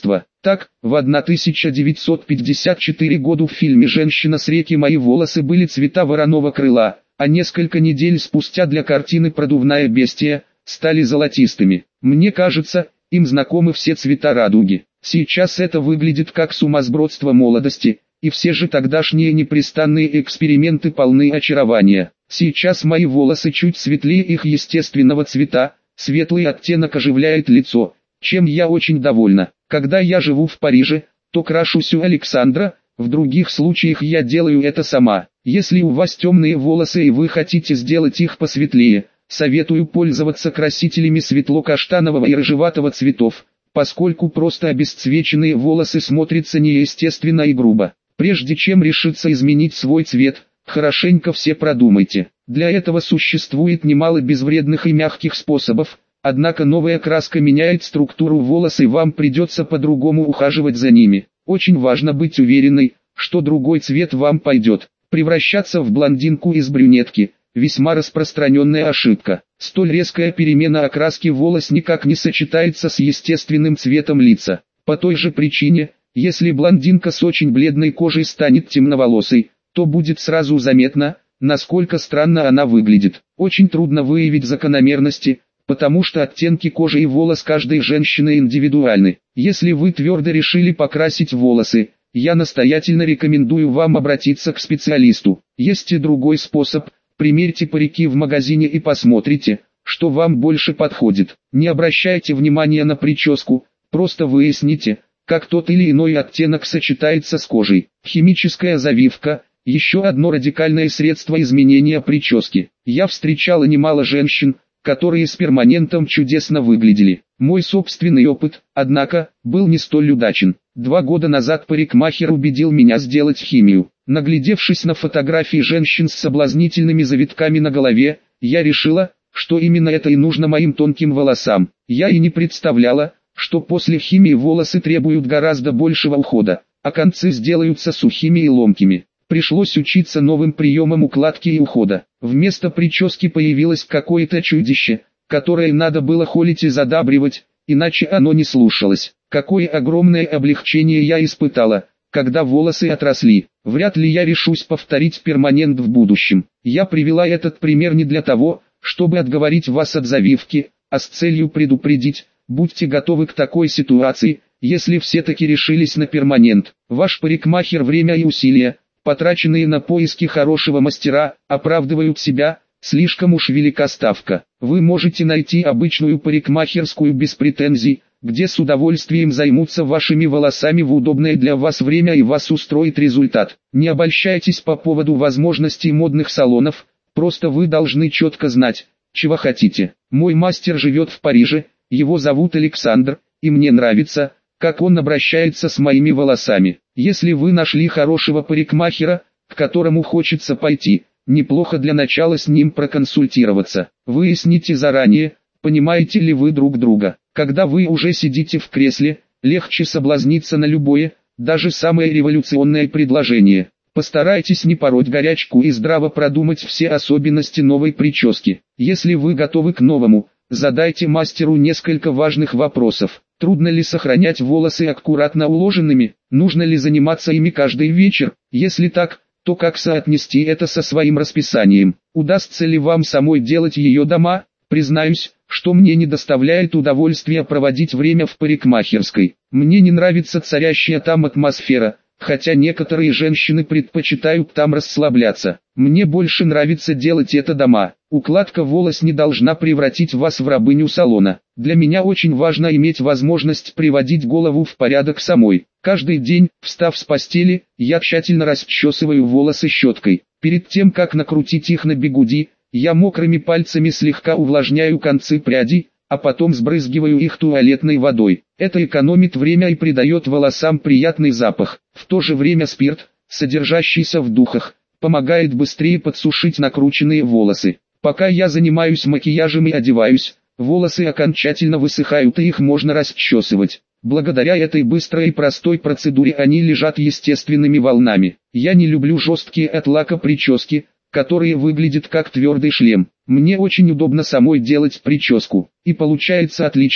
Так, в тысяча девятьсот пятьдесят четвёртом году в фильме «Женщина с реки» мои волосы были цвета вороного крыла, а несколько недель спустя для картины «Продувная бестия» стали золотистыми. Мне кажется, им знакомы все цвета радуги. Сейчас это выглядит как сумасбродство молодости, и все же тогдашние непрестанные эксперименты полны очарования. Сейчас мои волосы чуть светлее их естественного цвета, светлый оттенок оживляет лицо, чем я очень довольна. Когда я живу в Париже, то крашусь у Александра, в других случаях я делаю это сама. Если у вас темные волосы и вы хотите сделать их посветлее, советую пользоваться красителями светло-каштанового и рыжеватого цветов, поскольку просто обесцвеченные волосы смотрятся неестественно и грубо. Прежде чем решиться изменить свой цвет, хорошенько все продумайте. Для этого существует немало безвредных и мягких способов, однако новая краска меняет структуру волос и вам придется по-другому ухаживать за ними. Очень важно быть уверенной, что другой цвет вам пойдет. Превращаться в блондинку из брюнетки – весьма распространенная ошибка. Столь резкая перемена окраски волос никак не сочетается с естественным цветом лица. По той же причине, если блондинка с очень бледной кожей станет темноволосой, то будет сразу заметно, насколько странно она выглядит. Очень трудно выявить закономерности, потому что оттенки кожи и волос каждой женщины индивидуальны. Если вы твердо решили покрасить волосы, я настоятельно рекомендую вам обратиться к специалисту. Есть и другой способ: примерьте парики в магазине и посмотрите, что вам больше подходит. Не обращайте внимания на прическу, просто выясните, как тот или иной оттенок сочетается с кожей. Химическая завивка – еще одно радикальное средство изменения прически. Я встречала немало женщин, которые с перманентом чудесно выглядели. Мой собственный опыт, однако, был не столь удачен. Два года назад парикмахер убедил меня сделать химию. Наглядевшись на фотографии женщин с соблазнительными завитками на голове, я решила, что именно это и нужно моим тонким волосам. Я и не представляла, что после химии волосы требуют гораздо большего ухода, а концы сделаются сухими и ломкими. Пришлось учиться новым приемам укладки и ухода. Вместо прически появилось какое-то чудище, которое надо было холить и задабривать, иначе оно не слушалось. Какое огромное облегчение я испытала, когда волосы отросли. Вряд ли я решусь повторить перманент в будущем. Я привела этот пример не для того, чтобы отговорить вас от завивки, а с целью предупредить: будьте готовы к такой ситуации, если все-таки решились на перманент. Ваш парикмахер время и усилия, потраченные на поиски хорошего мастера, оправдывают себя, слишком уж велика ставка. Вы можете найти обычную парикмахерскую без претензий, где с удовольствием займутся вашими волосами в удобное для вас время и вас устроит результат. Не обольщайтесь по поводу возможностей модных салонов, просто вы должны четко знать, чего хотите. Мой мастер живет в Париже, его зовут Александр, и мне нравится, как он обращается с моими волосами. Если вы нашли хорошего парикмахера, к которому хочется пойти, неплохо для начала с ним проконсультироваться. Выясните заранее, понимаете ли вы друг друга. Когда вы уже сидите в кресле, легче соблазниться на любое, даже самое революционное предложение. Постарайтесь не пороть горячку и здраво продумать все особенности новой прически. Если вы готовы к новому, задайте мастеру несколько важных вопросов. Трудно ли сохранять волосы аккуратно уложенными? Нужно ли заниматься ими каждый вечер? Если так, то как соотнести это со своим расписанием? Удастся ли вам самой делать ее дома? Признаюсь, что мне не доставляет удовольствия проводить время в парикмахерской. Мне не нравится царящая там атмосфера, хотя некоторые женщины предпочитают там расслабляться. Мне больше нравится делать это дома. Укладка волос не должна превратить вас в рабыню салона. Для меня очень важно иметь возможность приводить голову в порядок самой. Каждый день, встав с постели, я тщательно расчесываю волосы щеткой. Перед тем как накрутить их на бигуди, я мокрыми пальцами слегка увлажняю концы прядей, а потом сбрызгиваю их туалетной водой. Это экономит время и придает волосам приятный запах. В то же время спирт, содержащийся в духах, помогает быстрее подсушить накрученные волосы. Пока я занимаюсь макияжем и одеваюсь, волосы окончательно высыхают и их можно расчесывать. Благодаря этой быстрой и простой процедуре они лежат естественными волнами. Я не люблю жесткие от лака прически, которые выглядят как твердый шлем. Мне очень удобно самой делать прическу, и получается отлично,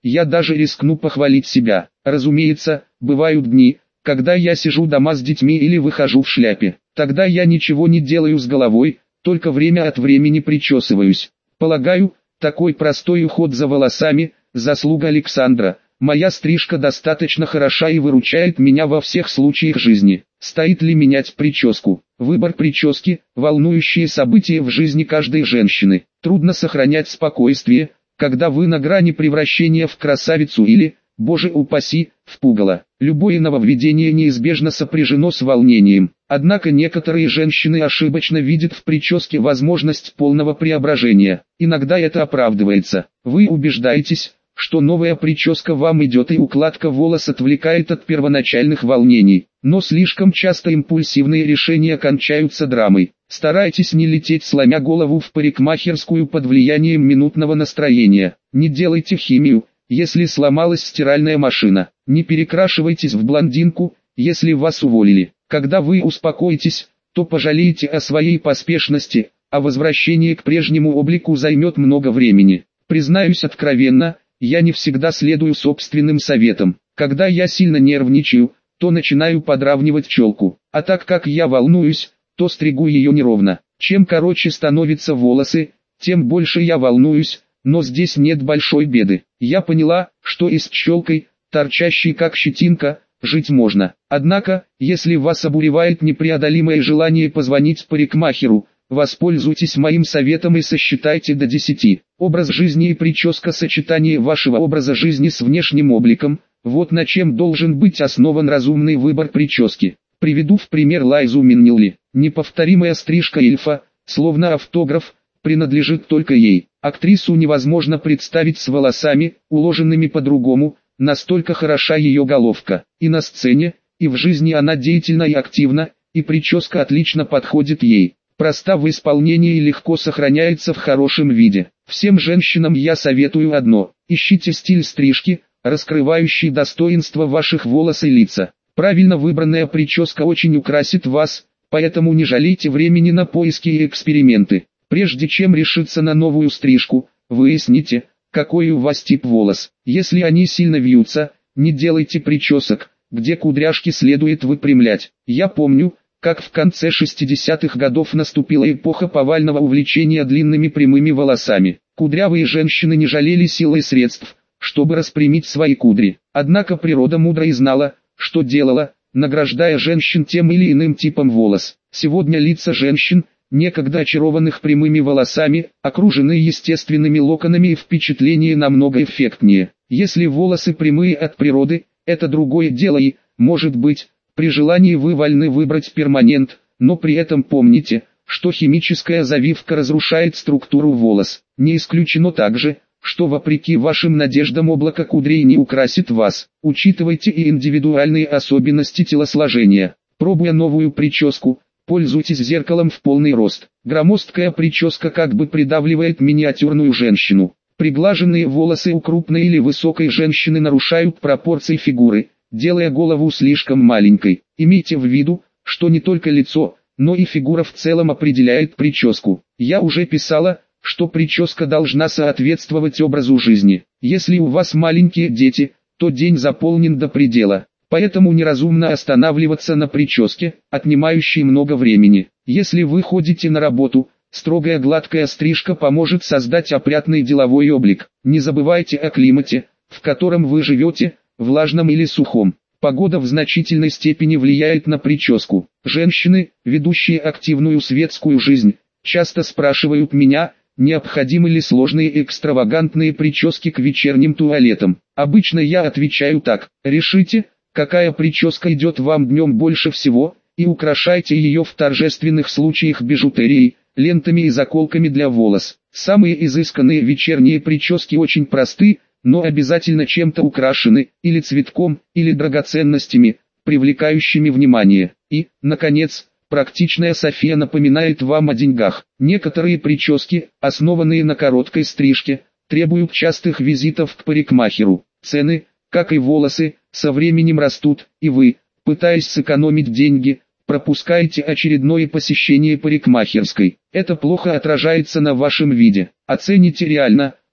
Я даже рискну похвалить себя. Разумеется, бывают дни, когда я сижу дома с детьми или выхожу в шляпе. Тогда я ничего не делаю с головой, только время от времени причесываюсь. Полагаю, такой простой уход за волосами – заслуга Александра. Моя стрижка достаточно хороша и выручает меня во всех случаях жизни. Стоит ли менять прическу? Выбор прически – волнующее событие в жизни каждой женщины. Трудно сохранять спокойствие, когда вы на грани превращения в красавицу или, боже упаси, в пугало. Любое нововведение неизбежно сопряжено с волнением. Однако некоторые женщины ошибочно видят в прическе возможность полного преображения. Иногда это оправдывается. Вы убеждаетесь, что новая прическа вам идет и укладка волос отвлекает от первоначальных волнений. Но слишком часто импульсивные решения кончаются драмой. Старайтесь не лететь сломя голову в парикмахерскую под влиянием минутного настроения. Не делайте химию, если сломалась стиральная машина. Не перекрашивайтесь в блондинку, если вас уволили. Когда вы успокоитесь, то пожалеете о своей поспешности, а возвращение к прежнему облику займет много времени. Признаюсь откровенно, я не всегда следую собственным советам. Когда я сильно нервничаю, то начинаю подравнивать челку. А так как я волнуюсь, то стригу ее неровно. Чем короче становятся волосы, тем больше я волнуюсь, но здесь нет большой беды. Я поняла, что и с челкой, торчащей как щетинка, жить можно. Однако, если вас обуревает непреодолимое желание позвонить парикмахеру, воспользуйтесь моим советом и сосчитайте до десяти. Образ жизни и прическа – сочетание вашего образа жизни с внешним обликом – вот на чем должен быть основан разумный выбор прически. Приведу в пример Лайзу Миннелли. Неповторимая стрижка эльфа, словно автограф, принадлежит только ей. Актрису невозможно представить с волосами, уложенными по-другому, настолько хороша ее головка. И на сцене, и в жизни она деятельна и активна, и прическа отлично подходит ей. Проста в исполнении и легко сохраняется в хорошем виде. Всем женщинам я советую одно: ищите стиль стрижки, раскрывающий достоинства ваших волос и лица. Правильно выбранная прическа очень украсит вас, поэтому не жалейте времени на поиски и эксперименты. Прежде чем решиться на новую стрижку, выясните, какой у вас тип волос. Если они сильно вьются, не делайте причесок, где кудряшки следует выпрямлять. Я помню, как в конце шестидесятых годов наступила эпоха повального увлечения длинными прямыми волосами. Кудрявые женщины не жалели сил и средств, чтобы распрямить свои кудри. Однако природа мудро и знала, что делала, награждая женщин тем или иным типом волос. Сегодня лица женщин, некогда очарованных прямыми волосами, окружены естественными локонами и впечатление намного эффектнее. Если волосы прямые от природы, это другое дело и, может быть, при желании вы вольны выбрать перманент, но при этом помните, что химическая завивка разрушает структуру волос. Не исключено также, что вопреки вашим надеждам облако кудрей не украсит вас. Учитывайте и индивидуальные особенности телосложения. Пробуя новую прическу, пользуйтесь зеркалом в полный рост. Громоздкая прическа как бы придавливает миниатюрную женщину. Приглаженные волосы у крупной или высокой женщины нарушают пропорции фигуры, делая голову слишком маленькой. Имейте в виду, что не только лицо, но и фигура в целом определяет прическу. Я уже писала, что прическа должна соответствовать образу жизни. Если у вас маленькие дети, то день заполнен до предела. Поэтому неразумно останавливаться на прическе, отнимающей много времени. Если вы ходите на работу, строгая гладкая стрижка поможет создать опрятный деловой облик. Не забывайте о климате, в котором вы живете, влажном или сухом. Погода в значительной степени влияет на прическу. Женщины, ведущие активную светскую жизнь, часто спрашивают меня, необходимы ли сложные экстравагантные прически к вечерним туалетам. Обычно я отвечаю так: решите, какая прическа идет вам днем больше всего, и украшайте ее в торжественных случаях бижутерией, лентами и заколками для волос. Самые изысканные вечерние прически очень просты, но обязательно чем-то украшены, или цветком, или драгоценностями, привлекающими внимание. И, наконец, практичная София напоминает вам о деньгах. Некоторые прически, основанные на короткой стрижке, требуют частых визитов к парикмахеру. Цены, как и волосы, со временем растут, и вы, пытаясь сэкономить деньги, пропускаете очередное посещение парикмахерской. Это плохо отражается на вашем виде. Оцените реально,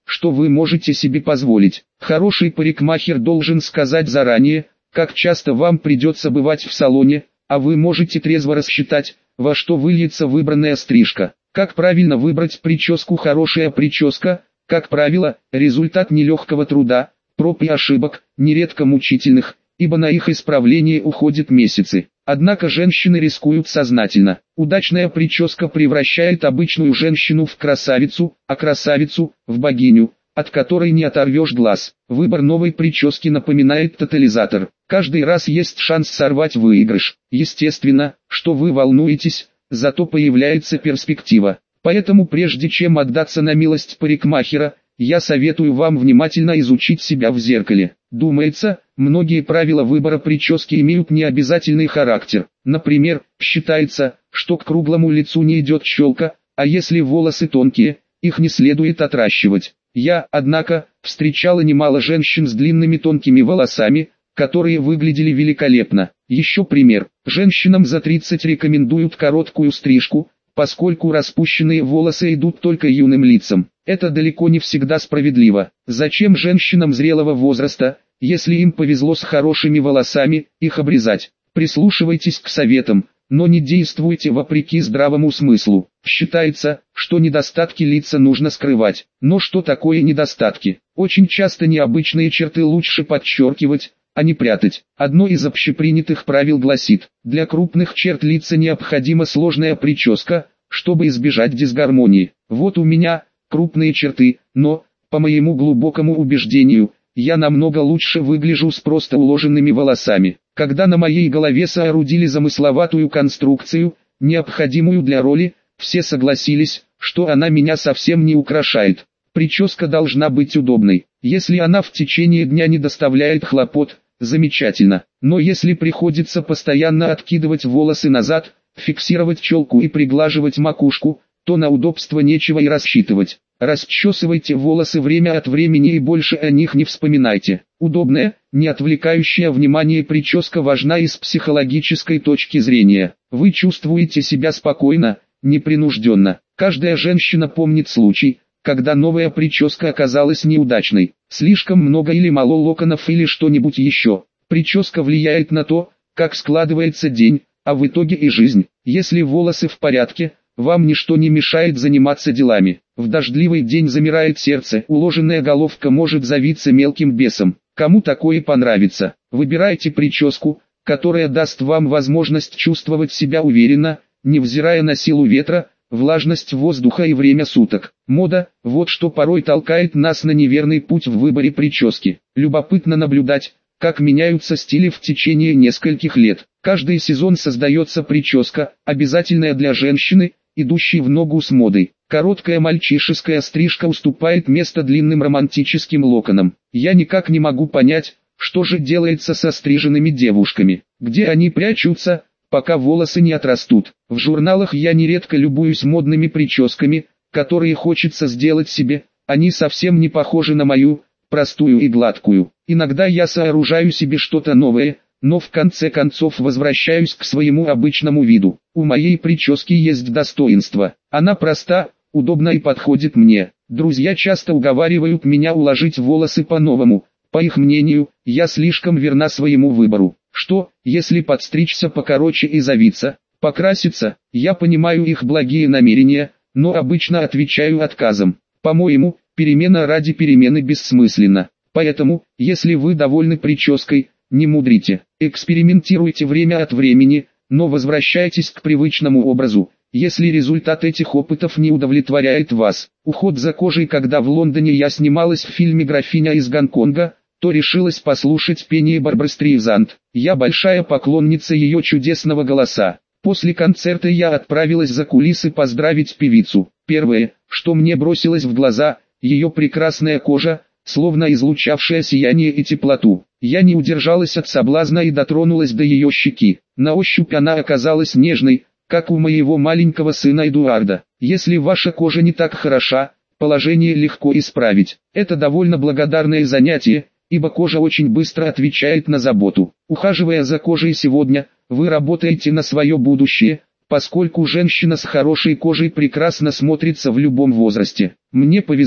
что вы можете себе позволить. Хороший парикмахер должен сказать заранее, как часто вам придется бывать в салоне, а вы можете трезво рассчитать, во что выльется выбранная стрижка. Как правильно выбрать прическу? Хорошая прическа, как правило, результат нелегкого труда, проб и ошибок, нередко мучительных, ибо на их исправление уходят месяцы. Однако женщины рискуют сознательно. Удачная прическа превращает обычную женщину в красавицу, а красавицу – в богиню, от которой не оторвешь глаз. Выбор новой прически напоминает тотализатор. Каждый раз есть шанс сорвать выигрыш. Естественно, что вы волнуетесь, зато появляется перспектива. Поэтому прежде чем отдаться на милость парикмахера, я советую вам внимательно изучить себя в зеркале. Думается, многие правила выбора прически имеют необязательный характер. Например, считается, что к круглому лицу не идет челка, а если волосы тонкие, их не следует отращивать. Я, однако, встречала немало женщин с длинными тонкими волосами, которые выглядели великолепно. Еще пример. Женщинам за тридцать рекомендуют короткую стрижку, поскольку распущенные волосы идут только юным лицам. Это далеко не всегда справедливо. Зачем женщинам зрелого возраста, если им повезло с хорошими волосами, их обрезать? Прислушивайтесь к советам, но не действуйте вопреки здравому смыслу. Считается, что недостатки лица нужно скрывать. Но что такое недостатки? Очень часто необычные черты лучше подчеркивать, а не прятать. Одно из общепринятых правил гласит: для крупных черт лица необходима сложная прическа, чтобы избежать дисгармонии. Вот у меня крупные черты, но, по моему глубокому убеждению, я намного лучше выгляжу с просто уложенными волосами. Когда на моей голове соорудили замысловатую конструкцию, необходимую для роли, все согласились, что она меня совсем не украшает. Прическа должна быть удобной. Если она в течение дня не доставляет хлопот, замечательно. Но если приходится постоянно откидывать волосы назад, фиксировать челку и приглаживать макушку, то на удобство нечего и рассчитывать. Расчесывайте волосы время от времени и больше о них не вспоминайте. Удобная, не отвлекающая внимание прическа важна и с психологической точки зрения. Вы чувствуете себя спокойно, непринужденно. Каждая женщина помнит случай, когда новая прическа оказалась неудачной. Слишком много или мало локонов или что-нибудь еще. Прическа влияет на то, как складывается день, а в итоге и жизнь. Если волосы в порядке, вам ничто не мешает заниматься делами. В дождливый день замирает сердце, уложенная головка может завиться мелким бесом. Кому такое понравится? Выбирайте прическу, которая даст вам возможность чувствовать себя уверенно, невзирая на силу ветра, влажность воздуха и время суток. Мода – вот что порой толкает нас на неверный путь в выборе прически. Любопытно наблюдать, как меняются стили в течение нескольких лет. Каждый сезон создается прическа, обязательная для женщины, идущей в ногу с модой. Короткая мальчишеская стрижка уступает место длинным романтическим локонам. Я никак не могу понять, что же делается со стриженными девушками. Где они прячутся, пока волосы не отрастут. В журналах я нередко любуюсь модными прическами, которые хочется сделать себе. Они совсем не похожи на мою, простую и гладкую. Иногда я сооружаю себе что-то новое, но в конце концов возвращаюсь к своему обычному виду. У моей прически есть достоинство. Она проста, удобна и подходит мне. Друзья часто уговаривают меня уложить волосы по-новому. По их мнению, я слишком верна своему выбору. Что, если подстричься покороче и завиться, покраситься? Я понимаю их благие намерения, но обычно отвечаю отказом. По-моему, перемена ради перемены бессмысленна. Поэтому, если вы довольны прической, не мудрите, экспериментируйте время от времени, но возвращайтесь к привычному образу, если результат этих опытов не удовлетворяет вас. Уход за кожей. Когда в Лондоне я снималась в фильме «Графиня из Гонконга», то решилась послушать пение Барбары Стрейзанд. Я большая поклонница ее чудесного голоса. После концерта я отправилась за кулисы поздравить певицу. Первое, что мне бросилось в глаза, ее прекрасная кожа, словно излучавшая сияние и теплоту. Я не удержалась от соблазна и дотронулась до ее щеки. На ощупь она оказалась нежной, как у моего маленького сына Эдуарда. Если ваша кожа не так хороша, положение легко исправить. Это довольно благодарное занятие, ибо кожа очень быстро отвечает на заботу. Ухаживая за кожей сегодня, вы работаете на свое будущее, поскольку женщина с хорошей кожей прекрасно смотрится в любом возрасте. Мне повезло,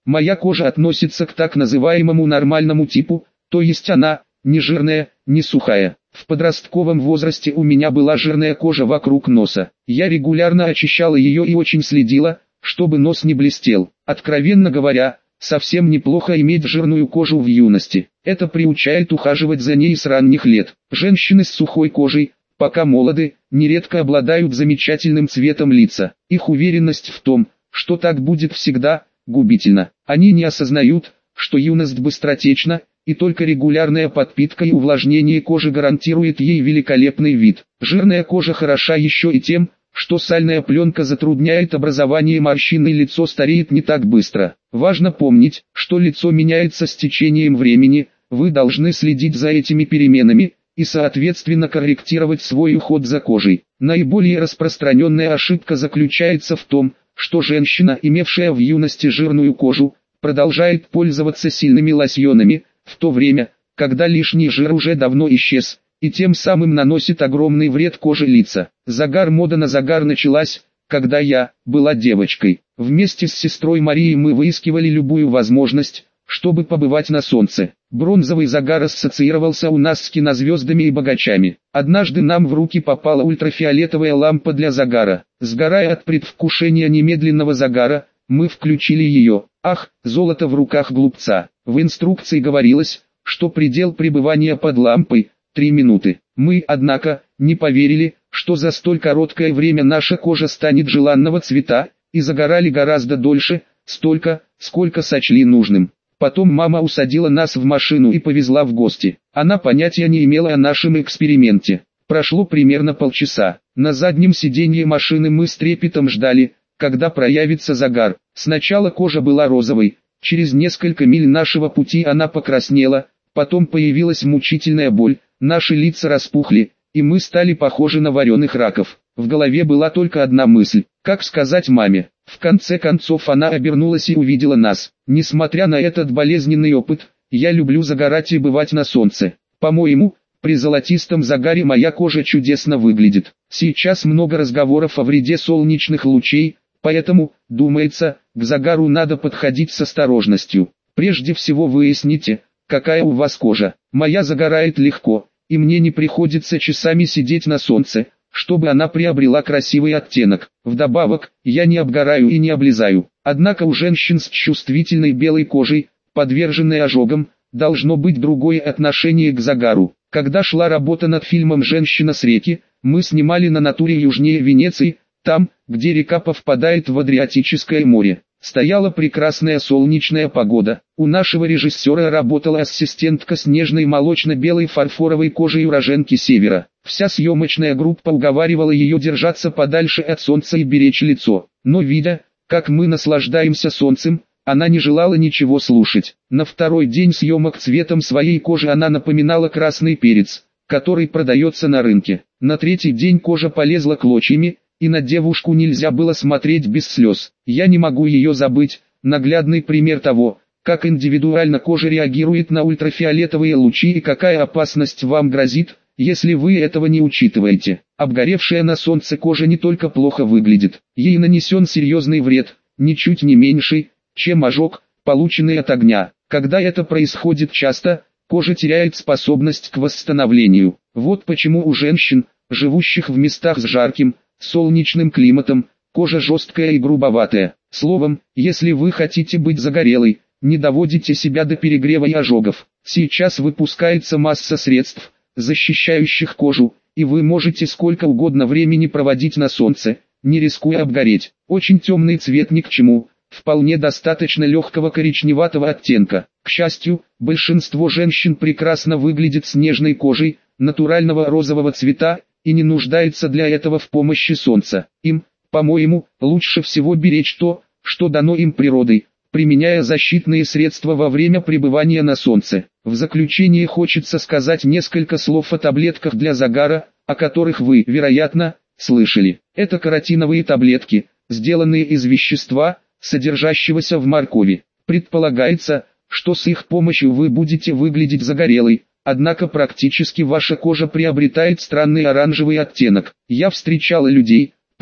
Моя кожа относится к так называемому нормальному типу, то есть она не жирная, не сухая. В подростковом возрасте у меня была жирная кожа вокруг носа. Я регулярно очищала ее и очень следила, чтобы нос не блестел. Откровенно говоря, совсем неплохо иметь жирную кожу в юности. Это приучает ухаживать за ней с ранних лет. Женщины с сухой кожей, пока молоды, нередко обладают замечательным цветом лица. Их уверенность в том, что так будет всегда, губительна. Они не осознают, что юность быстротечна, и только регулярная подпитка и увлажнение кожи гарантирует ей великолепный вид. Жирная кожа хороша еще и тем, что сальная пленка затрудняет образование морщин и лицо стареет не так быстро. Важно помнить, что лицо меняется с течением времени, вы должны следить за этими переменами и соответственно корректировать свой уход за кожей. Наиболее распространенная ошибка заключается в том, что женщина, имевшая в юности жирную кожу, продолжает пользоваться сильными лосьонами, в то время, когда лишний жир уже давно исчез, и тем самым наносит огромный вред коже лица. Загар мода на загар началась, когда я была девочкой. Вместе с сестрой Марией мы выискивали любую возможность, чтобы побывать на солнце. Бронзовый загар ассоциировался у нас с кинозвездами и богачами. Однажды нам в руки попала ультрафиолетовая лампа для загара. Сгорая от предвкушения немедленного загара, мы включили ее. Ах, золото в руках глупца. В инструкции говорилось, что предел пребывания под лампой – три минуты. Мы, однако, не поверили, что за столь короткое время наша кожа станет желанного цвета, и загорали гораздо дольше, столько, сколько сочли нужным. Потом мама усадила нас в машину и повезла в гости. Она понятия не имела о нашем эксперименте. Прошло примерно полчаса. На заднем сиденье машины мы с трепетом ждали, когда проявится загар. Сначала кожа была розовой, через несколько миль нашего пути она покраснела, потом появилась мучительная боль, наши лица распухли, и мы стали похожи на вареных раков. В голове была только одна мысль, как сказать маме. В конце концов она обернулась и увидела нас. Несмотря на этот болезненный опыт, я люблю загорать и бывать на солнце. По-моему, при золотистом загаре моя кожа чудесно выглядит. Сейчас много разговоров о вреде солнечных лучей, поэтому, думается, к загару надо подходить с осторожностью. Прежде всего выясните, какая у вас кожа. Моя загорает легко, и мне не приходится часами сидеть на солнце, чтобы она приобрела красивый оттенок. Вдобавок, я не обгораю и не облезаю. Однако у женщин с чувствительной белой кожей, подверженной ожогам, должно быть другое отношение к загару. Когда шла работа над фильмом «Женщина с реки», мы снимали на натуре южнее Венеции, там, где река повпадает в Адриатическое море. Стояла прекрасная солнечная погода. У нашего режиссера работала ассистентка с нежной молочно-белой фарфоровой кожей уроженки Севера. Вся съемочная группа уговаривала ее держаться подальше от солнца и беречь лицо. Но видя, как мы наслаждаемся солнцем, она не желала ничего слушать. На второй день съемок цветом своей кожи она напоминала красный перец, который продается на рынке. На третий день кожа полезла клочьями, и на девушку нельзя было смотреть без слез. Я не могу ее забыть, наглядный пример того, как индивидуально кожа реагирует на ультрафиолетовые лучи и какая опасность вам грозит, если вы этого не учитываете. Обгоревшая на солнце кожа не только плохо выглядит, ей нанесен серьезный вред, ничуть не меньший, чем ожог, полученный от огня. Когда это происходит часто, кожа теряет способность к восстановлению. Вот почему у женщин, живущих в местах с жарким, солнечным климатом, кожа жесткая и грубоватая. Словом, если вы хотите быть загорелой, не доводите себя до перегрева и ожогов. Сейчас выпускается масса средств, защищающих кожу, и вы можете сколько угодно времени проводить на солнце, не рискуя обгореть. Очень темный цвет ни к чему, вполне достаточно легкого коричневатого оттенка. К счастью, большинство женщин прекрасно выглядит с нежной кожей, натурального розового цвета, и не нуждается для этого в помощи солнца. Им, по-моему, лучше всего беречь то, что дано им природой, применяя защитные средства во время пребывания на солнце. В заключение хочется сказать несколько слов о таблетках для загара, о которых вы, вероятно, слышали. Это каротиновые таблетки, сделанные из вещества, содержащегося в моркови. Предполагается, что с их помощью вы будете выглядеть загорелой. Однако практически ваша кожа приобретает странный оранжевый оттенок. Я встречала людей,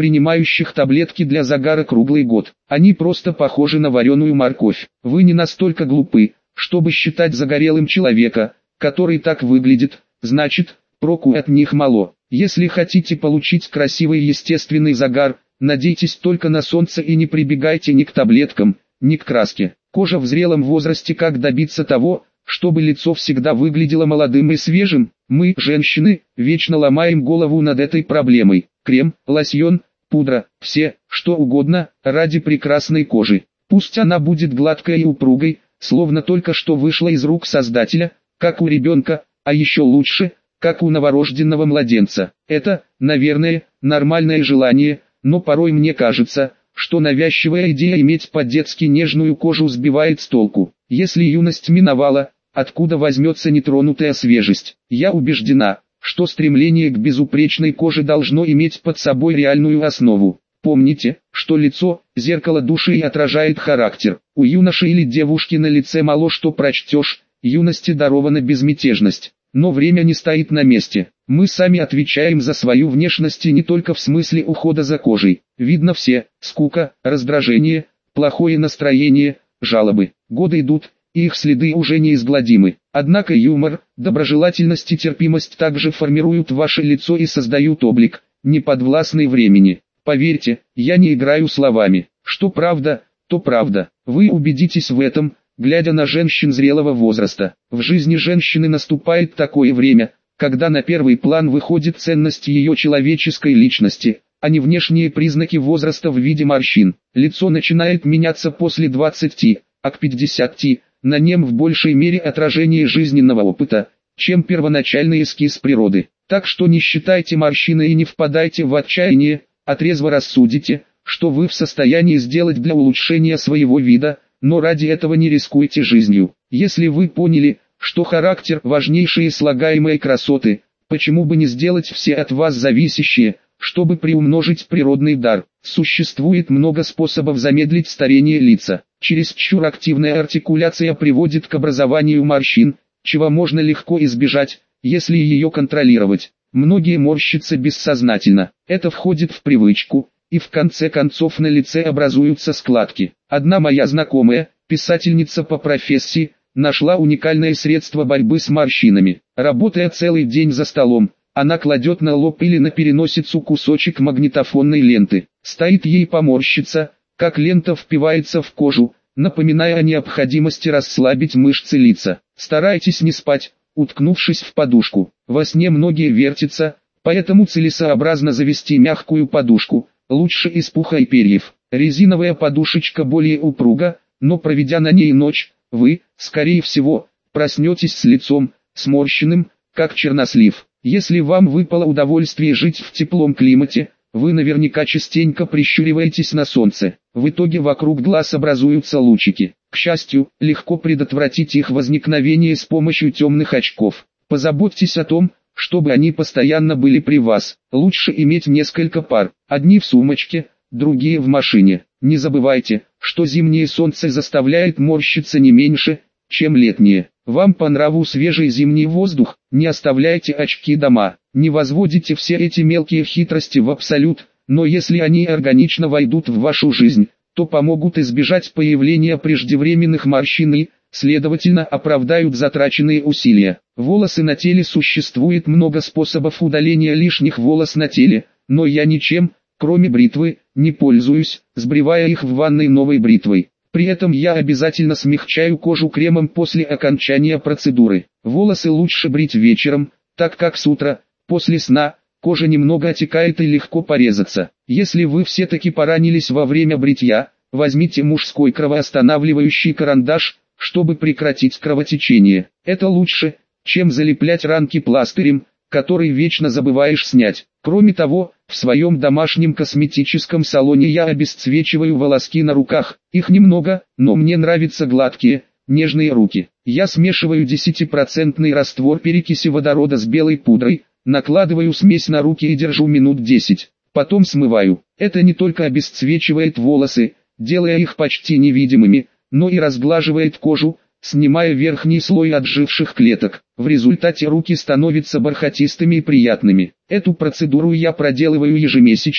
принимающих таблетки для загара круглый год. Они просто похожи на вареную морковь. Вы не настолько глупы, чтобы считать загорелым человека, который так выглядит, значит, проку от них мало. Если хотите получить красивый естественный загар, надейтесь только на солнце и не прибегайте ни к таблеткам, ни к краске. Кожа в зрелом возрасте. Как добиться того, чтобы лицо всегда выглядело молодым и свежим? Мы, женщины, вечно ломаем голову над этой проблемой. Крем, лосьон, пудра, все, что угодно, ради прекрасной кожи. Пусть она будет гладкой и упругой, словно только что вышла из рук Создателя, как у ребенка, а еще лучше, как у новорожденного младенца. Это, наверное, нормальное желание, но порой мне кажется, что навязчивая идея иметь по-детски нежную кожу сбивает с толку. Если юность миновала, откуда возьмется нетронутая свежесть? Я убеждена, что стремление к безупречной коже должно иметь под собой реальную основу. Помните, что лицо – зеркало души и отражает характер. У юноши или девушки на лице мало что прочтешь, юности дарована безмятежность. Но время не стоит на месте. Мы сами отвечаем за свою внешность и не только в смысле ухода за кожей. Видно все: скука, раздражение, плохое настроение, жалобы. Годы идут, и их следы уже неизгладимы. Однако юмор, доброжелательность и терпимость также формируют ваше лицо и создают облик, не подвластный времени. Поверьте, я не играю словами. Что правда, то правда. Вы убедитесь в этом, глядя на женщин зрелого возраста. В жизни женщины наступает такое время, когда на первый план выходит ценность ее человеческой личности, а не внешние признаки возраста в виде морщин. Лицо начинает меняться после двадцати, а к пятидесяти на нем в большей мере отражение жизненного опыта, чем первоначальный эскиз природы. Так что не считайте морщины и не впадайте в отчаяние, а трезво рассудите, что вы в состоянии сделать для улучшения своего вида, но ради этого не рискуйте жизнью. Если вы поняли, что характер – важнейшие слагаемые красоты, почему бы не сделать все от вас зависящие, чтобы приумножить природный дар? Существует много способов замедлить старение лица. Чересчур активная артикуляция приводит к образованию морщин, чего можно легко избежать, если ее контролировать. Многие морщатся бессознательно. Это входит в привычку, и в конце концов на лице образуются складки. Одна моя знакомая, писательница по профессии, нашла уникальное средство борьбы с морщинами. Работая целый день за столом, она кладет на лоб или на переносицу кусочек магнитофонной ленты. Стоит ей поморщиться, как лента впивается в кожу, напоминая о необходимости расслабить мышцы лица. Старайтесь не спать, уткнувшись в подушку. Во сне многие вертятся, поэтому целесообразно завести мягкую подушку, лучше из пуха и перьев. Резиновая подушечка более упруга, но проведя на ней ночь, вы, скорее всего, проснетесь с лицом, сморщенным, как чернослив. Если вам выпало удовольствие жить в теплом климате, вы наверняка частенько прищуриваетесь на солнце. В итоге вокруг глаз образуются лучики. К счастью, легко предотвратить их возникновение с помощью темных очков. Позаботьтесь о том, чтобы они постоянно были при вас. Лучше иметь несколько пар, одни в сумочке, другие в машине. Не забывайте, что зимнее солнце заставляет морщиться не меньше, чем летнее. Вам по нраву свежий зимний воздух? Не оставляйте очки дома. Не возводите все эти мелкие хитрости в абсолют, но если они органично войдут в вашу жизнь, то помогут избежать появления преждевременных морщин и, следовательно, оправдают затраченные усилия. Волосы на теле. Существует много способов удаления лишних волос на теле, но я ничем, кроме бритвы, не пользуюсь, сбривая их в ванной новой бритвой. При этом я обязательно смягчаю кожу кремом после окончания процедуры. Волосы лучше брить вечером, так как с утра, после сна, кожа немного отекает и легко порезаться. Если вы все-таки поранились во время бритья, возьмите мужской кровоостанавливающий карандаш, чтобы прекратить кровотечение. Это лучше, чем залеплять ранки пластырем, который вечно забываешь снять. Кроме того, в своем домашнем косметическом салоне я обесцвечиваю волоски на руках. Их немного, но мне нравятся гладкие, нежные руки. Я смешиваю десятипроцентный раствор перекиси водорода с белой пудрой, накладываю смесь на руки и держу минут десять. Потом смываю. Это не только обесцвечивает волосы, делая их почти невидимыми, но и разглаживает кожу, снимая верхний слой отживших клеток. В результате руки становятся бархатистыми и приятными. Эту процедуру я проделываю ежемесячно,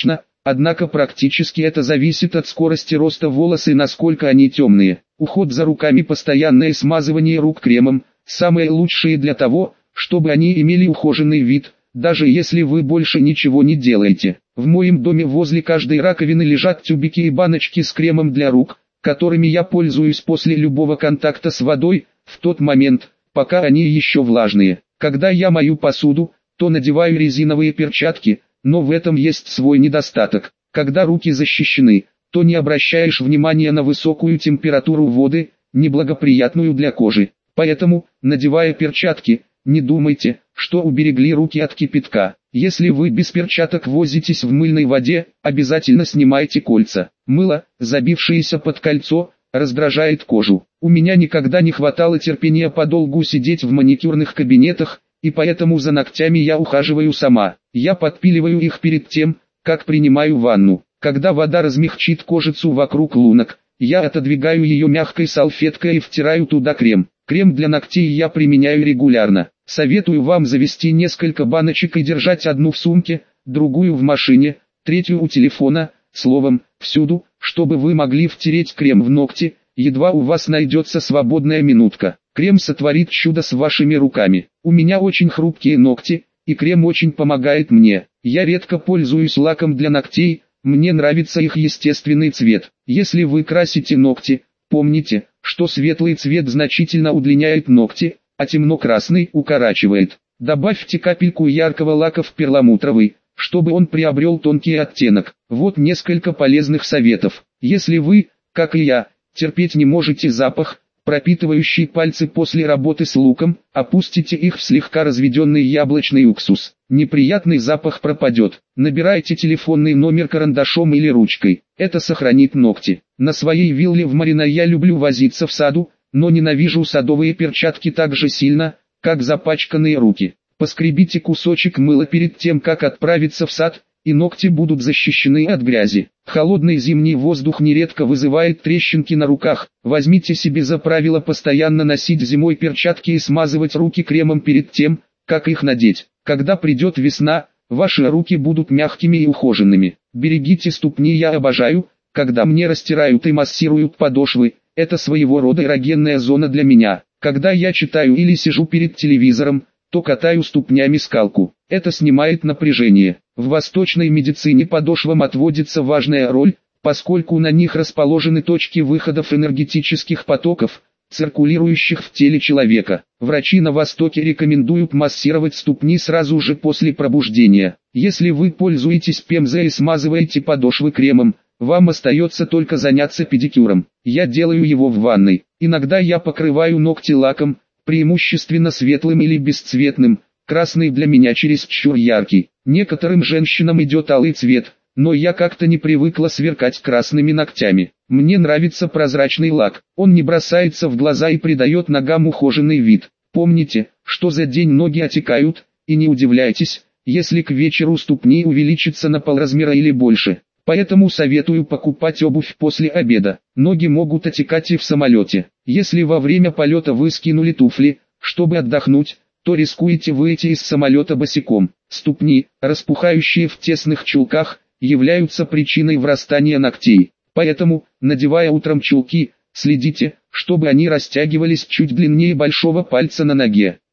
Однако практически это зависит от скорости роста волос и насколько они темные. Уход за руками, постоянное смазывание рук кремом – самое лучшее для того, чтобы они имели ухоженный вид, даже если вы больше ничего не делаете. В моем доме возле каждой раковины лежат тюбики и баночки с кремом для рук, которыми я пользуюсь после любого контакта с водой, в тот момент, пока они еще влажные. Когда я мою посуду, то надеваю резиновые перчатки, но в этом есть свой недостаток. Когда руки защищены, то не обращаешь внимания на высокую температуру воды, неблагоприятную для кожи. Поэтому, надевая перчатки, не думайте, что уберегли руки от кипятка. Если вы без перчаток возитесь в мыльной воде, обязательно снимайте кольца. Мыло, забившееся под кольцо, раздражает кожу. У меня никогда не хватало терпения подолгу сидеть в маникюрных кабинетах, и поэтому за ногтями я ухаживаю сама. Я подпиливаю их перед тем, как принимаю ванну. Когда вода размягчит кожицу вокруг лунок, я отодвигаю ее мягкой салфеткой и втираю туда крем. Крем для ногтей я применяю регулярно. Советую вам завести несколько баночек и держать одну в сумке, другую в машине, третью у телефона, словом, всюду, чтобы вы могли втереть крем в ногти, едва у вас найдется свободная минутка. Крем сотворит чудо с вашими руками. У меня очень хрупкие ногти, и крем очень помогает мне. Я редко пользуюсь лаком для ногтей, мне нравится их естественный цвет. Если вы красите ногти, помните, что светлый цвет значительно удлиняет ногти, а темно-красный укорачивает. Добавьте капельку яркого лака в перламутровый, чтобы он приобрел тонкий оттенок. Вот несколько полезных советов. Если вы, как и я, терпеть не можете запах, пропитывающий пальцы после работы с луком, опустите их в слегка разведенный яблочный уксус. Неприятный запах пропадет. Набирайте телефонный номер карандашом или ручкой. Это сохранит ногти. На своей вилле в Марино я люблю возиться в саду, но ненавижу садовые перчатки так же сильно, как запачканные руки. Поскребите кусочек мыла перед тем, как отправиться в сад, и ногти будут защищены от грязи. Холодный зимний воздух нередко вызывает трещинки на руках. Возьмите себе за правило постоянно носить зимой перчатки и смазывать руки кремом перед тем, как их надеть. Когда придет весна, ваши руки будут мягкими и ухоженными. Берегите ступни, я обожаю, когда мне растирают и массируют подошвы. Это своего рода эрогенная зона для меня. Когда я читаю или сижу перед телевизором, то катаю ступнями скалку. Это снимает напряжение. В восточной медицине подошвам отводится важная роль, поскольку на них расположены точки выходов энергетических потоков, циркулирующих в теле человека. Врачи на Востоке рекомендуют массировать ступни сразу же после пробуждения. Если вы пользуетесь ПМЗ и смазываете подошвы кремом, вам остается только заняться педикюром. Я делаю его в ванной. Иногда я покрываю ногти лаком, преимущественно светлым или бесцветным, красный для меня чересчур яркий. Некоторым женщинам идет алый цвет, но я как-то не привыкла сверкать красными ногтями. Мне нравится прозрачный лак, он не бросается в глаза и придает ногам ухоженный вид. Помните, что за день ноги отекают, и не удивляйтесь, если к вечеру ступни увеличатся на полразмера или больше. Поэтому советую покупать обувь после обеда. Ноги могут отекать и в самолете. Если во время полета вы скинули туфли, чтобы отдохнуть, то рискуете выйти из самолета босиком. Ступни, распухающие в тесных чулках, являются причиной врастания ногтей. Поэтому, надевая утром чулки, следите, чтобы они растягивались чуть длиннее большого пальца на ноге.